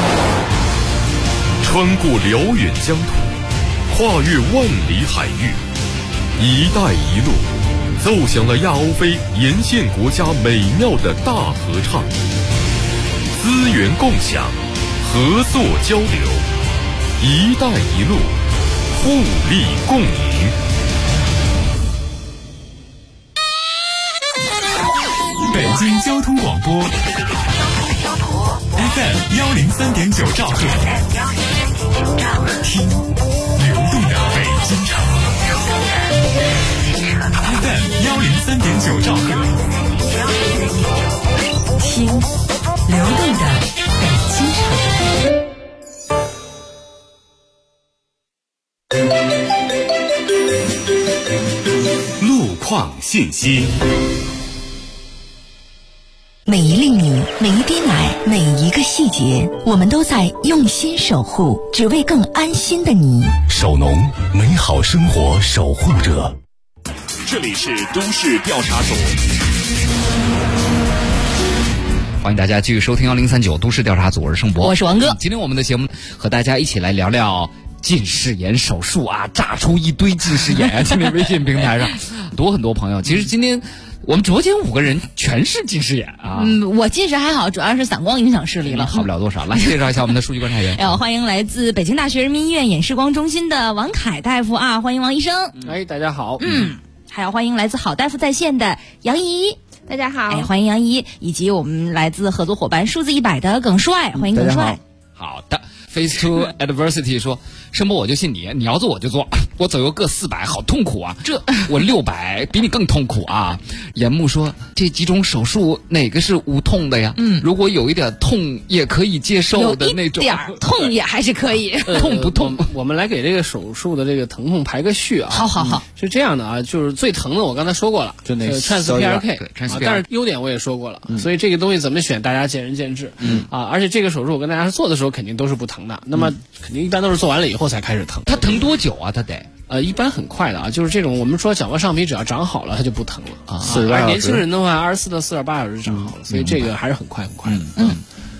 穿过辽远疆土，跨越万里海域，一带一路奏响了亚欧非沿线国家美妙的大合唱，资源共享，合作交流，一带一路，互利共赢。 北京交通广播 FM103.9兆赫，听流动的北京城。FM103.9兆赫， 听流动的北京城。 路况信息。 每一粒米，每一滴奶，每一个细节，我们都在用心守护，只为更安心的你。 守农，美好生活守护者。 这里是都市调查组， 欢迎大家继续收听1039都市调查组，我是盛博， 我是王哥。 今天我们的节目和大家一起来聊聊近视眼手术啊，炸出一堆近视眼啊！今天微信平台上很多朋友，其实今天我们直播间5个人全是近视眼啊。 我近视还好，主要是散光影响视力了， 好不了多少。来介绍一下我们的数据观察员。 欢迎来自北京大学人民医院眼视光中心的王凯大夫啊，欢迎王医生。 大家好。 还有欢迎来自好大夫在线的杨怡。 大家好。 欢迎杨怡，以及我们来自合作伙伴数字100的耿帅，欢迎耿帅。 好的。Face to Adversity 说，申博我就信你，你要做我就做，我左右各400，好痛苦啊！我600比你更痛苦啊！严木说，这几种手术哪个是无痛的呀？如果有一点痛也可以接受的那种， 有一点痛也还是可以。 痛不痛？ 我们来给这个手术的这个疼痛排个序啊。 好， 是这样的啊，就是最疼的我刚才说过了， 就那个 TransPRK，但是优点我也说过了，所以这个东西怎么选大家见仁见智。而且这个手术我跟大家做的时候肯定都是不疼的，那么肯定一般都是做完了以后才开始疼。 它疼多久啊？它得一般很快的啊，就是这种我们说角膜上皮只要长好了，它就不疼了啊。48小时。 年轻人的话，24到48小时长好了，所以这个还是很快的。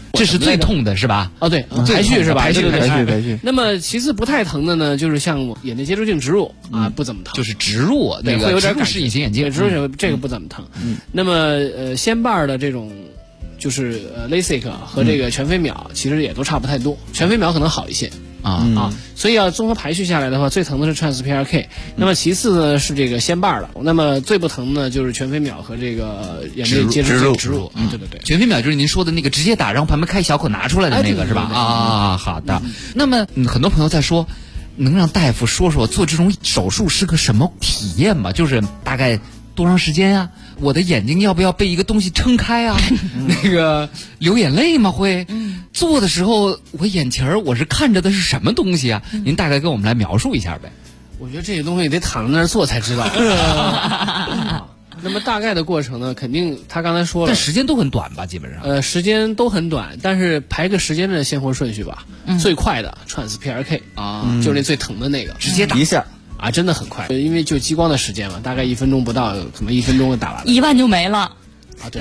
这是最痛的是吧？ 哦，对，排序是吧？ 排序。 那么其次不太疼的呢，就是像眼内接触镜植入啊，不怎么疼。 就是植入那个会有点植入式隐形眼镜， 植入这个不怎么疼。那么先瓣的这种就是LASIK 和这个全飞秒其实也都差不太多，全飞秒可能好一些。所以要综合排序下来的话，最疼的是 TransPRK， 那么其次呢是这个先瓣的，那么最不疼的就是全飞秒和这个眼内接触镜植入。对， 全飞秒就是您说的那个直接打，然后旁边开小口拿出来的那个是吧？啊，好的。那么很多朋友在说，能让大夫说说做这种手术是个什么体验吗？就是大概多长时间啊？我的眼睛要不要被一个东西撑开啊？那个流眼泪吗？会？做的时候我眼前我是看着的是什么东西啊？您大概跟我们来描述一下呗。 我觉得这个东西得躺在那儿做才知道。那么大概的过程呢，肯定他刚才说了， 但时间都很短吧，基本上。 时间都很短，但是排个时间的先后顺序吧。最快的 TransPRK 就是那最疼的那个， 直接打一下。 真的很快，因为就激光的时间嘛，大概1分钟不到，可能1分钟就打完了 ，1万就没了。 对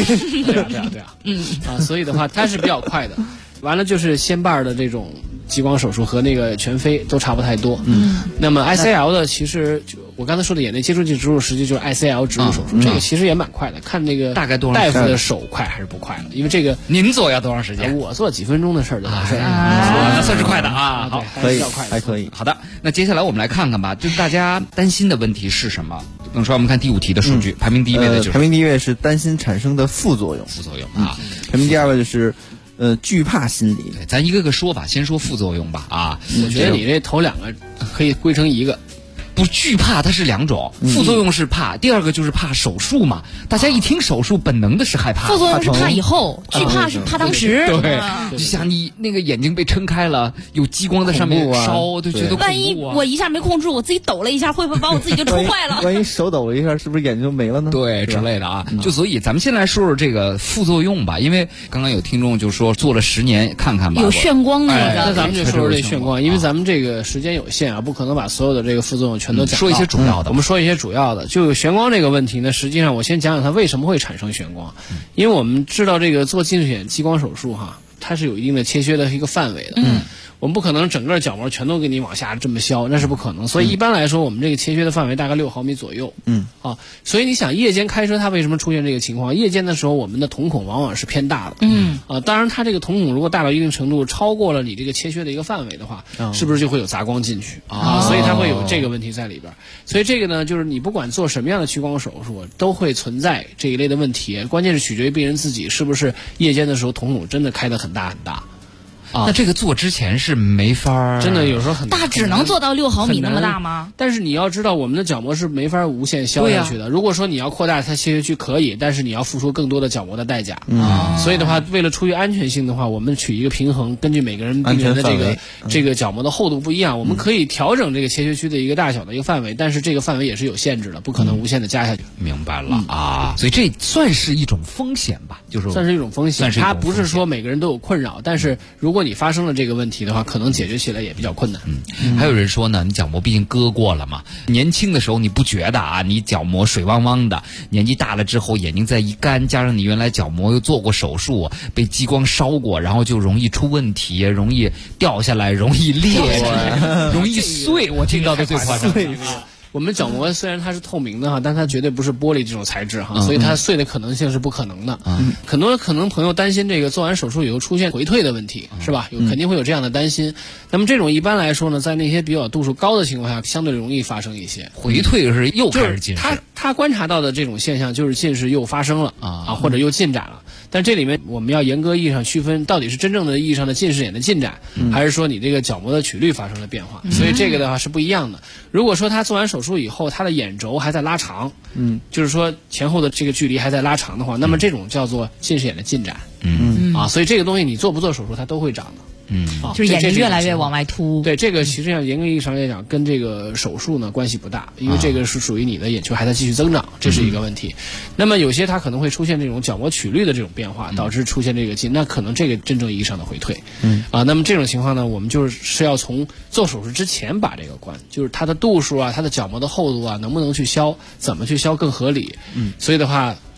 啊，所以的话它是比较快的。完了就是先瓣的这种激光手术和那个全飞都差不太多。那么 ICL 的其实就我刚才说的眼内接触镜植入，实际就是 ICL 植入手术，这个其实也蛮快的，看那个大概多长大夫的手快还是不快的，因为这个您做要多长时间？ 我做几分钟的事儿就完事儿， 那算是快的啊。 好， 可以， 还可以。 好的，那接下来我们来看看吧，就是大家担心的问题是什么？比如说我们看第5题的数据，排名第1位的就是排名第1位是担心产生的副作用啊， 排名第2位就是惧怕心理。 对，咱一个个说吧，先说副作用吧啊。 我觉得你这头2个可以归成一个。 不，惧怕它是2种，副作用是怕，第2个就是怕手术嘛。大家一听手术，本能的是害怕。 副作用是怕以后，惧怕是怕当时。 对，就像你那个眼睛被撑开了，有激光在上面烧，就觉得恐怖啊。 万一我一下没控制，我自己抖了一下，会不会把我自己就冲坏了？ 万一手抖了一下，是不是眼睛就没了呢？ 对，之类的啊。就所以咱们先来说说这个副作用吧，因为刚刚有听众就说做了10年，看看吧。 有眩光那个。 那咱们就说说这眩光，因为咱们这个时间有限啊，不可能把所有的这个副作用全都讲到。 说一些主要的。 我们说一些主要的，就眩光这个问题呢，实际上我先讲讲它为什么会产生眩光。因为我们知道这个做近视眼激光手术它是有一定的切削的一个范围的。我们不可能整个角膜全都给你往下这么削，那是不可能。所以一般来说，我们这个切削的范围大概6毫米左右。所以你想夜间开车，它为什么出现这个情况？夜间的时候，我们的瞳孔往往是偏大的。当然它这个瞳孔如果大到一定程度，超过了你这个切削的一个范围的话，是不是就会有杂光进去所以它会有这个问题在里边。所以这个呢，就是你不管做什么样的屈光手术，都会存在这一类的问题。关键是取决于病人自己是不是夜间的时候瞳孔真的开得很大很大。 那这个做之前是没法， 真的有时候很大，只能做到6毫米那么大吗？ 但是你要知道，我们的角膜是没法无限削下去的。如果说你要扩大它切削区可以，但是你要付出更多的角膜的代价。所以的话，为了出于安全性的话，我们取一个平衡，根据每个人病人的这个角膜的厚度不一样，我们可以调整这个切削区的一个大小的一个范围，但是这个范围也是有限制的，不可能无限的加下去。 明白了啊，所以这算是一种风险吧，就是算是一种风险。它不是说每个人都有困扰，但是如果你发生了这个问题的话，可能解决起来也比较困难。 还有人说呢，你角膜毕竟割过了嘛，年轻的时候你不觉得啊，你角膜水汪汪的，年纪大了之后眼睛再一干，加上你原来角膜又做过手术，被激光烧过，然后就容易出问题，容易掉下来，容易裂，容易碎。我听到的最夸张。 我们角膜虽然它是透明的但它绝对不是玻璃这种材质所以它碎的可能性是不可能的。很多可能朋友担心这个做完手术以后出现回退的问题，是吧？肯定会有这样的担心。那么这种一般来说呢，在那些比较度数高的情况下，相对容易发生一些回退，是又开始近视。 他观察到的这种现象就是近视又发生了或者又进展了。但这里面我们要严格意义上区分，到底是真正的意义上的近视眼的进展，还是说你这个角膜的曲率发生了变化？所以这个的话是不一样的。如果说他做完手术以后，他的眼轴还在拉长，就是说前后的这个距离还在拉长的话，那么这种叫做近视眼的进展。所以这个东西你做不做手术，它都会长的。 就是眼睛越来越往外凸。 对，这个其实上严格意义上来讲，跟这个手术呢关系不大，因为这个是属于你的眼球还在继续增长，这是一个问题。那么有些它可能会出现这种角膜曲率的这种变化，导致出现这个那可能这个真正意义上的回退。那么这种情况呢，我们就是要从做手术之前把这个关，就是它的度数它的角膜的厚度能不能去削，怎么去削更合理。所以的话，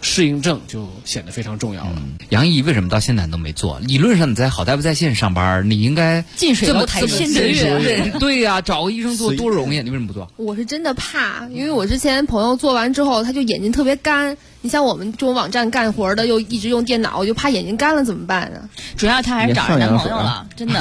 适应症就显得非常重要了。 杨毅为什么到现在都没做？理论上你在好大夫在线上班，你应该近水楼台先得月。 对呀，找个医生做多容易，你为什么不做？ 我是真的怕，因为我之前朋友做完之后，他就眼睛特别干。你像我们这种网站干活的，又一直用电脑，我就怕眼睛干了怎么办啊？ 主要他还是找着男朋友了，真的。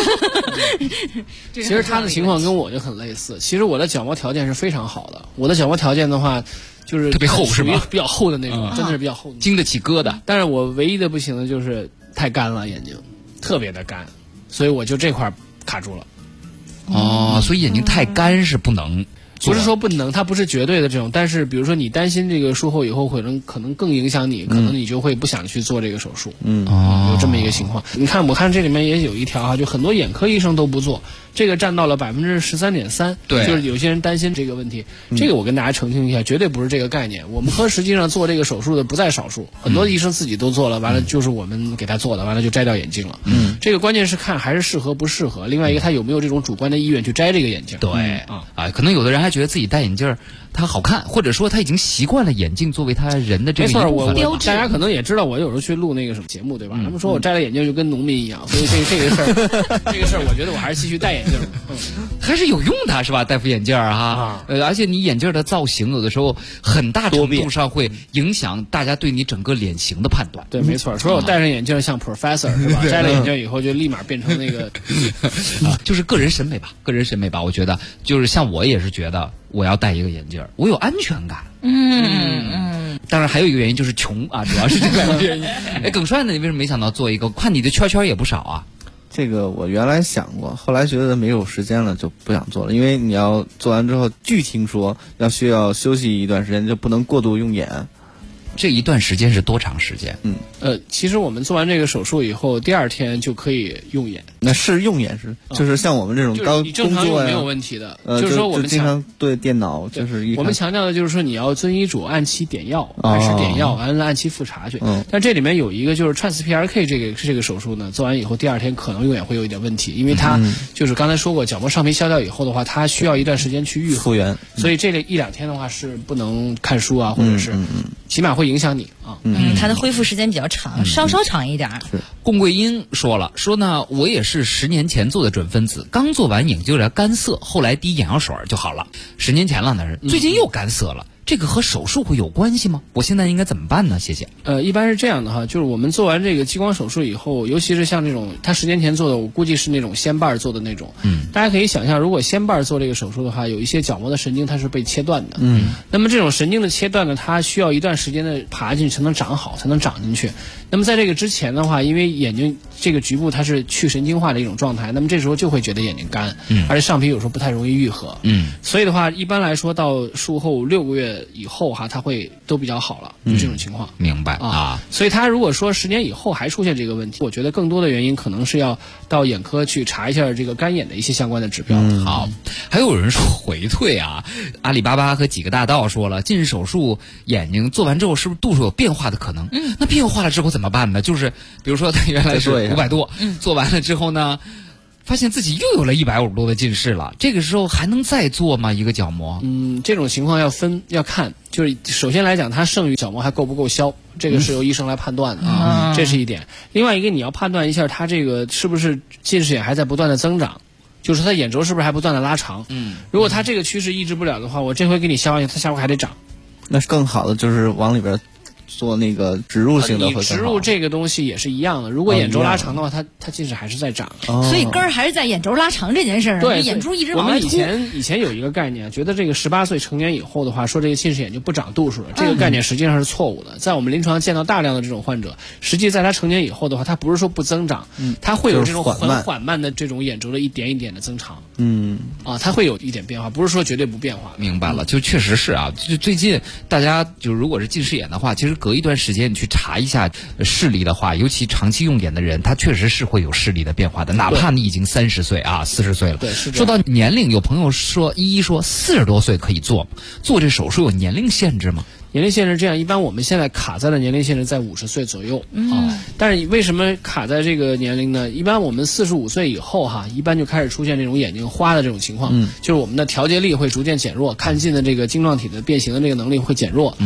其实他的情况跟我就很类似。其实我的角膜条件是非常好的，我的角膜条件的话，就是特别厚是吧？ 比较厚的那种，真的是比较厚， 经得起疙瘩。 但是我唯一的不行的就是太干了，眼睛特别的干，所以我就这块卡住了。 哦，所以眼睛太干是不能。 不是说不能，它不是绝对的这种，但是比如说你担心这个术后以后可能更影响你，可能你就会不想去做这个手术。有这么一个情况。你看，我看这里面也有一条啊，就很多眼科医生都不做，这个占到了13.3%。 对， 就是有些人担心这个问题，这个我跟大家澄清一下，绝对不是这个概念。我们科实际上做这个手术的不在少数，很多医生自己都做了，完了就是我们给他做的，完了就摘掉眼镜了。这个关键是看还是适合不适合，另外一个他有没有这种主观的意愿去摘这个眼镜。 对可能有的人还觉得自己戴眼镜他好看，或者说他已经习惯了眼镜作为他人的这个一部分。 大家可能也知道，我有时候去录那个什么节目，对吧？他们说我摘了眼镜就跟农民一样，所以这个事儿，我觉得我还是继续戴眼镜， 还是有用的，是吧？戴副眼镜而且你眼镜的造型有的时候很大程度上会影响大家对你整个脸型的判断。 对，没错。说我戴上眼镜像 professor 是吧？摘了眼镜以后就立马变成那个就是个人审美吧，我觉得就是像我也是觉得我要戴一个眼镜，我有安全感。当然还有一个原因就是穷啊，主要是这个原因。耿帅呢，你为什么没想到做一个？看你的圈也不少啊。 这个我原来想过，后来觉得没有时间了，就不想做了。因为你要做完之后，据听说需要休息一段时间，就不能过度用眼。 这一段时间是多长时间？ 其实我们做完这个手术以后，第2天就可以用眼。 那是用眼就是像我们这种高你正常用没有问题的。就是说我们经常对电脑就是我们强调的就是说你要遵医嘱按期点药，按时点药，完了按期复查去。但这里面有一个就是 TransPRK 这个手术呢，做完以后第2天可能用眼会有一点问题，因为它就是刚才说过，角膜上皮消掉以后的话，它需要一段时间去愈合复原， 所以这1-2天的话是不能看书啊，或者是起码会影响你啊。 它的恢复时间比较长，稍长一点。 龚桂英说呢，我也是10年前做的准分子，刚做完眼睛有点干涩，后来滴眼药水就好了。10年前了，那是最近又干涩了。这个和手术会有关系吗？我现在应该怎么办呢？谢谢。 一般是这样的哈，就是我们做完这个激光手术以后，尤其是像这种他10年前做的，我估计是那种先瓣做的那种。大家可以想象，如果先瓣做这个手术的话，有一些角膜的神经它是被切断的。那么这种神经的切断呢，它需要一段时间的爬进去才能长好，才能长进去。那么在这个之前的话，因为眼睛这个局部它是去神经化的一种状态，那么这时候就会觉得眼睛干，而且上皮有时候不太容易愈合。所以的话，一般来说到术后6个月以后哈，它会都比较好了，就这种情况。 明白啊。 所以他如果说10年以后还出现这个问题，我觉得更多的原因可能是要到眼科去查一下这个干眼的一些相关的指标。 好，还有人说回退啊，阿里巴巴和几个大盗说了，近视手术眼睛做完之后是不是度数有变化的可能？那变化了之后怎么办呢？就是比如说他原来是500多，做完了之后呢，发现自己又有了150多的近视了，这个时候还能再做吗？一个角膜？ 这种情况要看，就是首先来讲，它剩余角膜还够不够消，这个是由医生来判断的，这是一点。另外一个，你要判断一下它这个是不是近视眼还在不断的增长，就是它眼轴是不是还不断的拉长。如果它这个趋势抑制不了的话，我这回给你消完，它下回还得长。 那更好的就是往里边做那个植入性的， 你植入这个东西也是一样的。如果眼轴拉长的话，它近视还是在长。 所以根儿还是在眼轴拉长这件事儿上。 对， 眼珠一直往外凸。 我们以前有一个概念，觉得这个18岁成年以后的话，说这个近视眼就不长度数了。这个概念实际上是错误的。在我们临床上见到大量的这种患者，实际在他成年以后的话，他不是说不增长，他会有这种很缓慢的这种眼轴的一点一点的增长。它会有一点变化，不是说绝对不变化。 明白了，就确实是啊。就最近大家就如果是近视眼的话，其实隔一段时间你去查一下视力的话，尤其长期用眼的人，他确实是会有视力的变化的，哪怕你已经30岁啊、40岁了。 对，是说到年龄，有朋友说说40多岁可以做这手术有年龄限制吗？ 年龄限制这样，一般我们现在卡在的年龄限制在50岁左右但是为什么卡在这个年龄呢？一般我们45岁以后一般就开始出现这种眼睛花的这种情况，就是我们的调节力会逐渐减弱，看近的这个晶状体的变形的这个能力会减弱。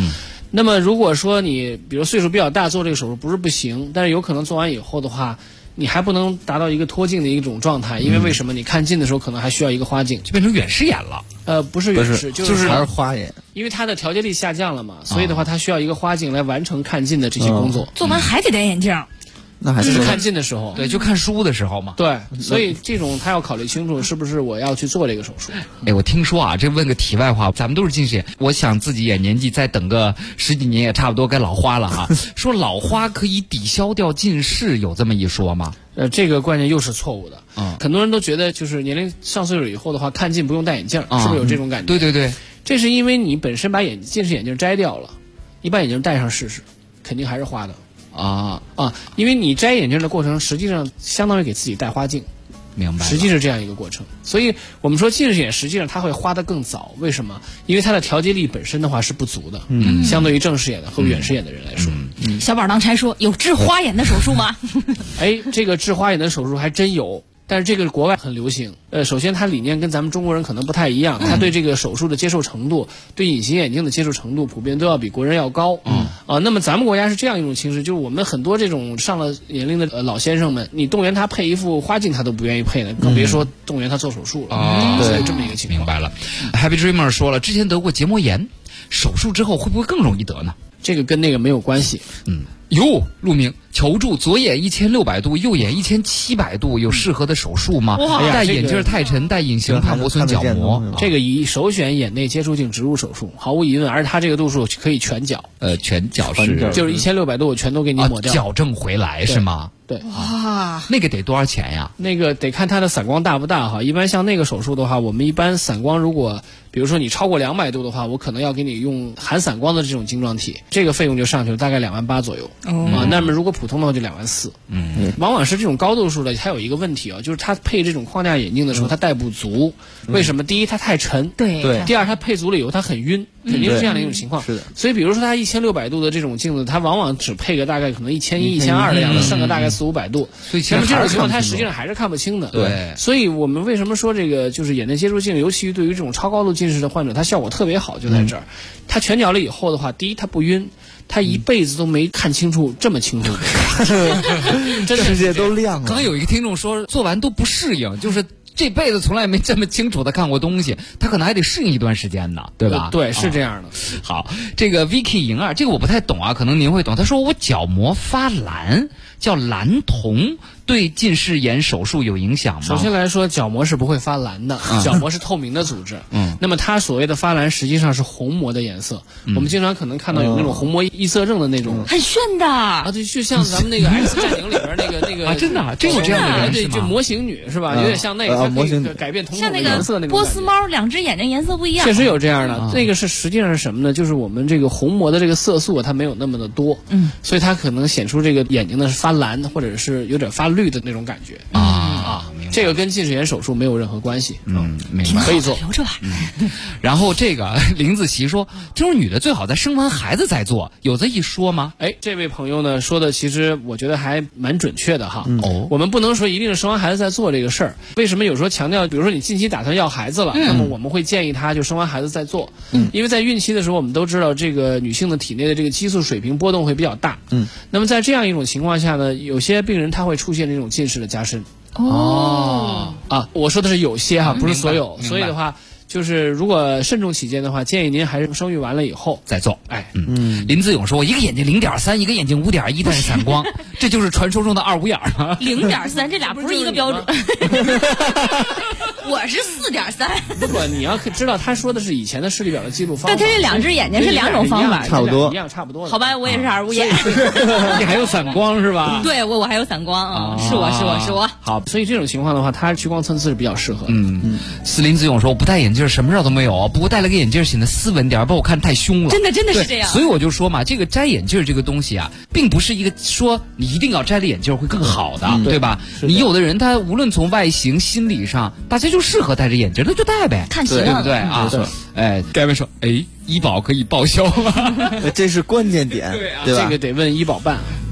那么如果说你比如岁数比较大做这个手术不是不行，但是有可能做完以后的话，你还不能达到一个脱镜的一种状态，因为为什么？你看近的时候可能还需要一个花镜， 就变成远视眼了。 不是远视，就是还是花眼， 因为它的调节力下降了嘛，所以的话它需要一个花镜来完成看近的这些工作。 做完还得戴眼镜。 那还是看近的时候， 对，就看书的时候嘛。 对，所以这种他要考虑清楚是不是我要去做这个手术。 哎，我听说啊，这问个题外话，咱们都是近视眼，我想自己也年纪再等个10几年也差不多该老花了哈。说老花可以抵消掉近视，有这么一说吗？ 这个观念又是错误的。很多人都觉得就是年龄上岁数以后的话，看近不用戴眼镜，是不是有这种感觉？ 对对对， 这是因为你本身把近视眼镜摘掉了，你把眼镜戴上试试，肯定还是花的。因为你摘眼镜的过程，实际上相当于给自己戴花镜， 明白？ 实际是这样一个过程。所以我们说近视眼实际上它会花得更早，为什么？因为它的调节力本身的话是不足的，相对于正视眼的和远视眼的人来说。 小宝刚才说有治花眼的手术吗？ 哎，这个治花眼的手术还真有。但是这个国外很流行，首先它理念跟咱们中国人可能不太一样，它对这个手术的接受程度，对隐形眼镜的接受程度，普遍都要比国人要高。那么咱们国家是这样一种形式，就是我们很多这种上了年龄的老先生们，你动员他配一副花镜，他都不愿意配呢，更别说动员他做手术了。所以这么一个情况。 明白了。Happy Dreamer 说了，之前得过结膜炎，手术之后会不会更容易得呢？ 这个跟那个没有关系。 哟，陆明求助，左眼1600度，右眼1700度，有适合的手术吗？戴眼镜太沉，戴隐形怕磨损角膜。 这个首选眼内接触镜植入手术，毫无疑问，而且它这个度数可以全角。 全角是就是1600度，我全都给你抹掉， 矫正回来是吗？ 对。 哇， 那个得多少钱呀？ 那个得看它的散光大不大哈。一般像那个手术的话，我们一般散光如果比如说你超过200度的话，我可能要给你用含散光的这种晶状体，这个费用就上去了，大概28000左右。那么如果普通的话就24000。往往是这种高度数的，它有一个问题啊，就是它配这种框架眼镜的时候，它戴不足。为什么？第一，它太沉； 对。 第二，它配足了以后，它很晕，肯定是这样的一种情况。 是的。 所以，比如说它1600度的这种镜子，它往往只配个大概可能1100、1200的样子，剩个大概400-500度。 所以， 那么这种情况，它实际上还是看不清的。 对。 所以我们为什么说这个就是眼内接触镜，尤其对于这种超高度近视的患者，它效果特别好，就在这儿。它全角了以后的话，第一，它不晕。他一辈子都没看清楚这么清楚的， 真的世界都亮了。 刚有一个听众说做完都不适应，就是这辈子从来没这么清楚的看过东西，他可能还得适应一段时间呢，对吧？ 对，是这样的。 好，这个 Vicky 莹儿，这个我不太懂啊，可能您会懂。他说我角膜发蓝，叫蓝瞳，对近视眼手术有影响吗？ 首先来说，角膜是不会发蓝的，角膜是透明的组织。那么它所谓的发蓝，实际上是虹膜的颜色。我们经常可能看到有那种虹膜异色症的那种， 很炫的啊， 对，就像咱们那个 X 战警里边那个啊，真的，真有这样的人对，就模型女是吧？有点像那个， 模型女改变瞳孔的颜色那种。 波斯猫两只眼睛颜色不一样， 确实有这样的。那个是实际上是什么呢？就是我们这个虹膜的这个色素它没有那么的多，所以它可能显出这个眼睛呢是发蓝或者是有点发绿的那种感觉。这个跟近视眼手术没有任何关系。 明白， 可以做， 留着吧。 然后这个林子琪说，听说女的最好在生完孩子再做，有这一说吗？ 哎，这位朋友呢说的其实我觉得还蛮准确的哈。我们不能说一定是生完孩子再做这个事儿。为什么有时候强调，比如说你近期打算要孩子了，那么我们会建议他就生完孩子再做。因为在孕期的时候，我们都知道这个女性的体内的这个激素水平波动会比较大。那么在这样一种情况下呢，有些病人他会出现这种近视的加深。我说的是有些哈，不是所有。所以的话，就是如果慎重起见的话，建议您还是生育完了以后再做。 林子勇说，我一个眼睛0.3，一个眼睛5.1，但是散光，这就是传说中的2五眼啊。 0.3，这俩不是一个标准。我是4.3。 不，你要知道，他说的是以前的视力表的记录方法。 对，他这两只眼睛是两种方法， 差不多， 差不多。 好吧，我也是2五眼。 你还有散光是吧？ 对，我还有散光啊，是我。 好，所以这种情况的话，它屈光参差是比较适合的。 司林子勇说，我不戴眼镜，什么事都没有，不过戴了个眼镜显得斯文点，把我看太凶了。 真的是这样。 所以我就说嘛，这个摘眼镜这个东西啊，并不是一个说你一定要摘了眼镜会更好的，对吧？你有的人他无论从外形、心理上，大家就适合戴着眼镜，那就戴呗， 看齐了， 对不对啊？盖文说，医保可以报销吗？ 这是关键点，对吧？ 这个得问医保办。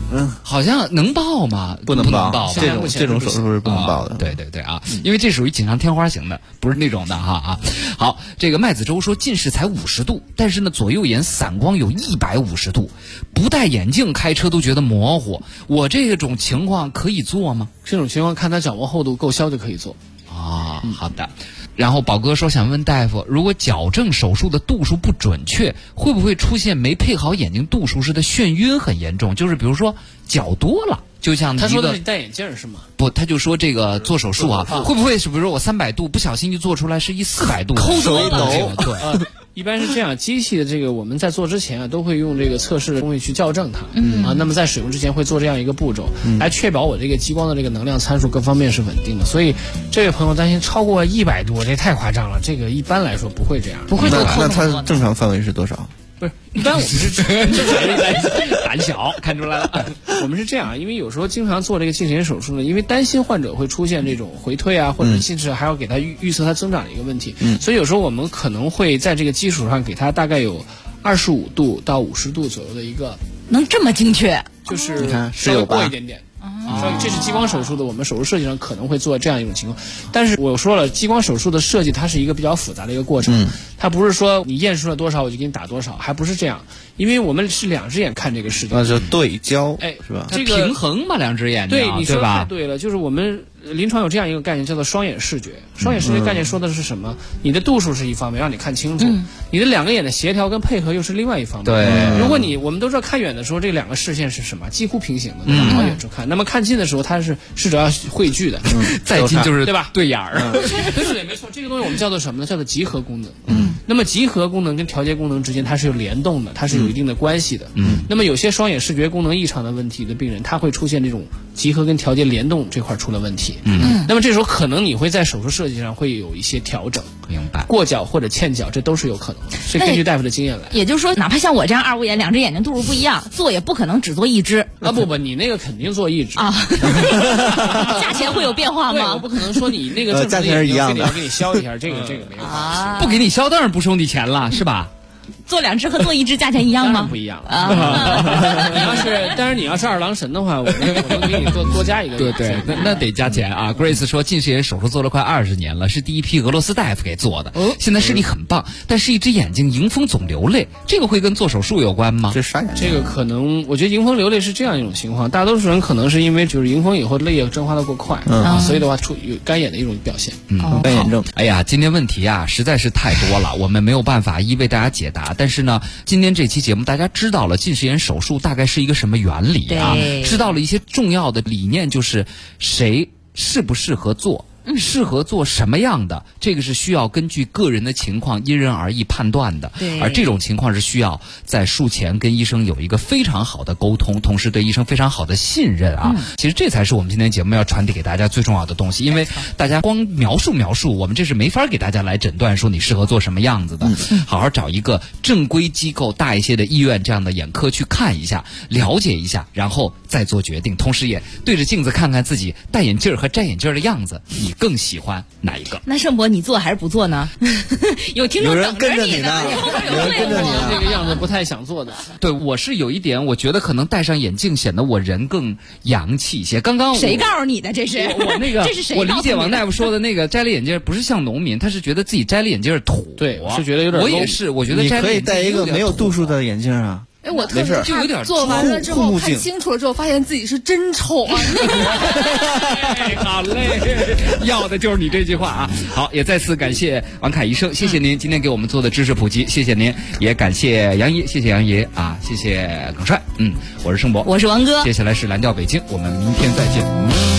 好像能报吗？ 不能报， 这种手术是不能报的。 对对对啊，因为这属于锦上添花型的，不是那种的哈啊。好，这个麦子粥说近视才50度，但是呢左右眼散光有150度，不戴眼镜开车都觉得模糊。我这种情况可以做吗？ 这种情况看他角膜厚度够消就可以做。 好的。然后宝哥说想问大夫，如果矫正手术的度数不准确，会不会出现没配好眼睛度数时的眩晕很严重？就是比如说角多了，就像他说的是戴眼镜是吗？ 不，他就说这个做手术啊，会不会是比如说我300度不小心就做出来是一400度抠多了？ 对。一般是这样，机器的这个我们在做之前啊，都会用这个测试的东西去校正它。那么在使用之前会做这样一个步骤，来确保我这个激光的这个能量参数各方面是稳定的。所以这位朋友担心超过100度，这太夸张了。这个一般来说不会这样， 不会多抠。 那它正常范围是多少？ 不是，一般我们是胆小，看出来了。我们是这样，因为有时候经常做这个近视眼手术呢，因为担心患者会出现这种回退啊，或者近视还要给他预测他增长的一个问题，所以有时候我们可能会在这个基础上给他大概有25度到50度左右的一个， 能这么精确， 就是稍微过一点点。所以这是激光手术的，我们手术设计上可能会做这样一种情况。但是我说了，激光手术的设计它是一个比较复杂的一个过程，它不是说你验出了多少我就给你打多少，还不是这样，因为我们是2只眼看这个世界， 那就对焦，是吧？ 这个平衡嘛，2只眼， 对，你说太对了，就是我们临床有这样一个概念叫做双眼视觉。双眼视觉概念说的是什么？你的度数是一方面，让你看清楚，你的2个眼的协调跟配合又是另外一方面。 对， 如果我们都知道看远的时候，这2个视线是什么？几乎平行的，往远处看。那么看近的时候，它是视轴要汇聚的， 再近就是对吧？ 对眼儿。 对，没错，这个东西我们叫做什么呢？叫做集合功能。那么集合功能跟调节功能之间它是有联动的，它是有一定的关系的。那么有些双眼视觉功能异常的问题的病人，他会出现这种集合跟调节联动这块出了问题。那么这时候可能你会在手术设计上会有一些调整， 明白？ 过角或者欠角，这都是有可能的，是根据大夫的经验来。 也就是说，哪怕像我这样2眼2只眼睛度数不一样，做也不可能只做1只啊！不，你那个肯定做1只啊。价钱会有变化吗？ 我不可能说你那个价钱是一样的， 要给你消一下，这个没有关系。 不给你消当然不收你钱了，是吧？ 做2只和做1只价钱一样吗？ 当然不一样啊！当然你要是2郎神的话，我能给你多加一个。 对，那得加钱啊。Grace 说近视眼手术做了快20年了，是第一批俄罗斯大夫给做的，现在视力很棒，但是一只眼睛迎风总流泪，这个会跟做手术有关吗？ 这啥眼睛？ 这个可能，我觉得迎风流泪是这样一种情况，大多数人可能是因为就是迎风以后泪液蒸发的过快所以的话有干眼的一种表现。 干眼症。 哎呀，今天问题啊实在是太多了，我们没有办法一为大家解答。但是呢，今天这期节目大家知道了近视眼手术大概是一个什么原理啊，知道了一些重要的理念，就是谁适不适合做，适合做什么样的，这个是需要根据个人的情况因人而异判断的。而这种情况是需要在术前跟医生有一个非常好的沟通，同时对医生非常好的信任啊。其实这才是我们今天节目要传递给大家最重要的东西，因为大家光描述，我们这是没法给大家来诊断说你适合做什么样子的。好好找一个正规机构大一些的医院这样的眼科去看一下，了解一下，然后再做决定。同时也对着镜子看看自己戴眼镜和摘眼镜的样子，你更喜欢哪一个？ 那盛博，你做还是不做呢？有听众等着你呢， 有人跟着你呢， 这个样子不太想做的。 对，我是有一点，我觉得可能戴上眼镜显得我人更洋气一些。刚刚谁告诉你的？这是我那个， 这是谁？ 我理解王大夫说的那个摘了眼镜不是像农民，他是觉得自己摘了眼镜土。 对，我是觉得有点。 我也是，我觉得你可以戴一个没有度数的眼镜啊。 我特别就有点做完了之后看清楚了之后，发现自己是真丑啊！ 好嘞，要的就是你这句话啊！好，也再次感谢王凯医生，谢谢您今天给我们做的知识普及，谢谢您，也感谢杨姨，谢谢杨爷啊，谢谢耿帅，我是盛博， 我是王哥， 接下来是蓝调北京，我们明天再见。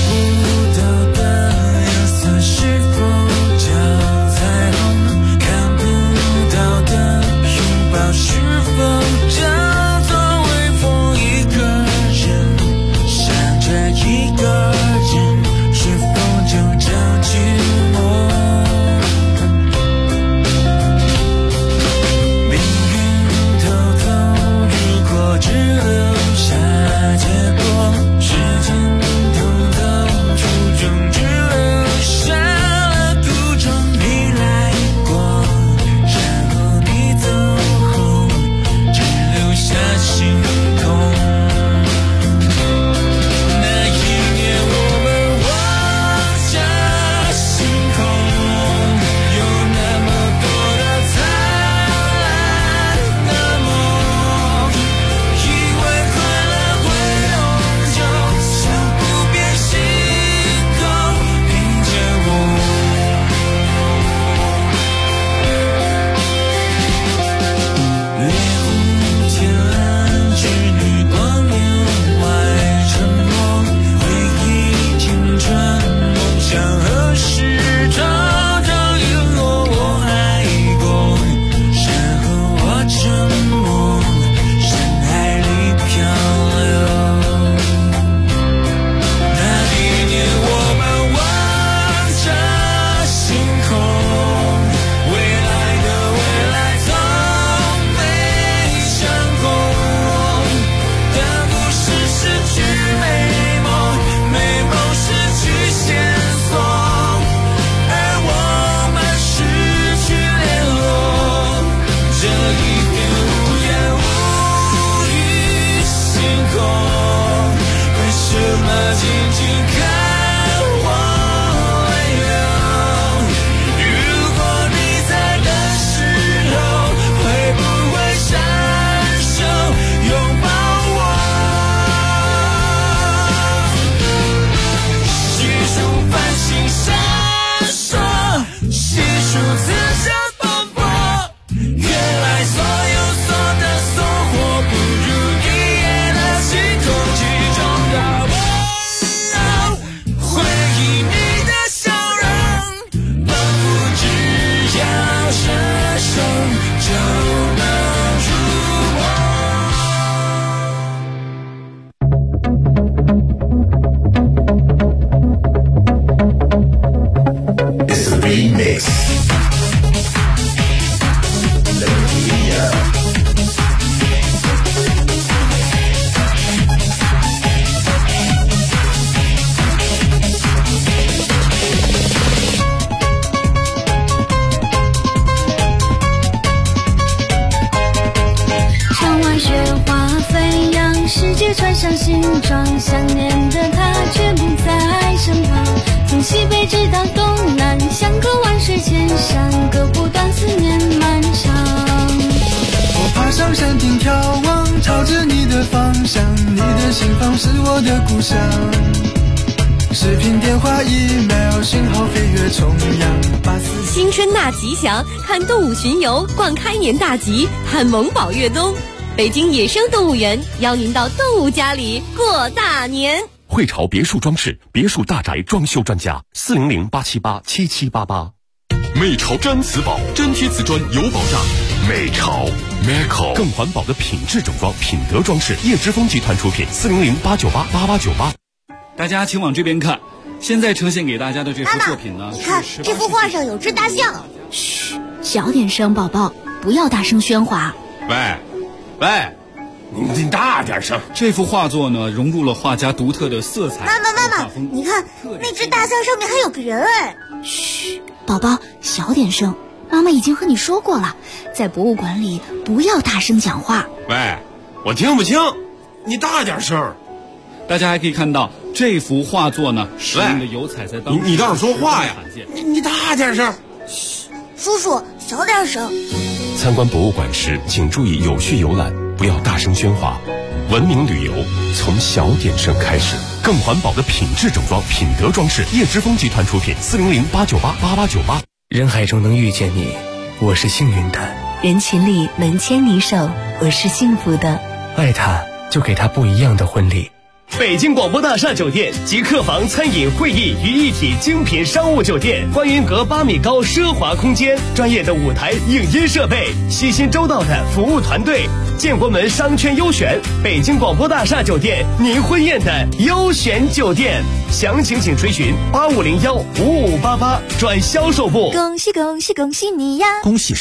是否叫做微风一个人，想着一个人，是否就叫寂寞？命运偷偷，如果只留下结果，时间偷偷为什么静静看我泪流？如果你在的时候，会不会伸手拥抱我？细数繁星闪烁，细数此生奔波，原来所有的收获不如一夜的星空之中的我。回忆你的笑容，仿佛只要伸手就能触摸。 It's a remix. Yeah. 窗外雪花飞扬，世界穿上新装，想念的他却不在身旁。从西北直到东南，相隔万水千山，割不断思念漫长。 我爬上山顶眺望，朝着你的方向，你的心房是我的故乡。视频、电话、email， 讯号飞越重洋。 新春大吉祥，看动物巡游，逛开年大吉，看萌宝越冬。北京野生动物园邀您到动物家里过大年。 汇潮别墅装饰，别墅大宅装修专家，400-878-7788。美潮毡瓷宝，粘贴瓷砖有保障。美潮 Meco 更环保的品质整装，品德装饰，叶之峰集团出品，400-898-8898。 大家请往这边看，现在呈现给大家的这幅作品呢， 你看这幅画上有只大象。 嘘，小点声，宝宝，不要大声喧哗。 喂，你大点声。这幅画作呢，融入了画家独特的色彩。 妈妈，你看那只大象上面还有个人哎。 嘘，宝宝，小点声。妈妈已经和你说过了，在博物馆里不要大声讲话。 喂，我听不清，你大点声。大家还可以看到这幅画作呢，使用的油彩在当时你倒是说话呀！你大点声。 嘘，叔叔小点声。 参观博物馆时，请注意有序游览，不要大声喧哗。文明旅游从小点声开始，更环保的品质整装，品德装饰，叶之峰集团出品，400-898-8898。 人海中能遇见你，我是幸运的； 人群里能牵你手，我是幸福的。 爱他，就给他不一样的婚礼。 北京广播大厦酒店集客房、餐饮、会议于一体精品商务酒店，观云阁8米高奢华空间，专业的舞台影音设备，细心周到的服务团队，建国门商圈优选，北京广播大厦酒店，您婚宴的优选酒店。详情请垂询8501-5588转销售部。 恭喜恭喜恭喜你呀！ 恭喜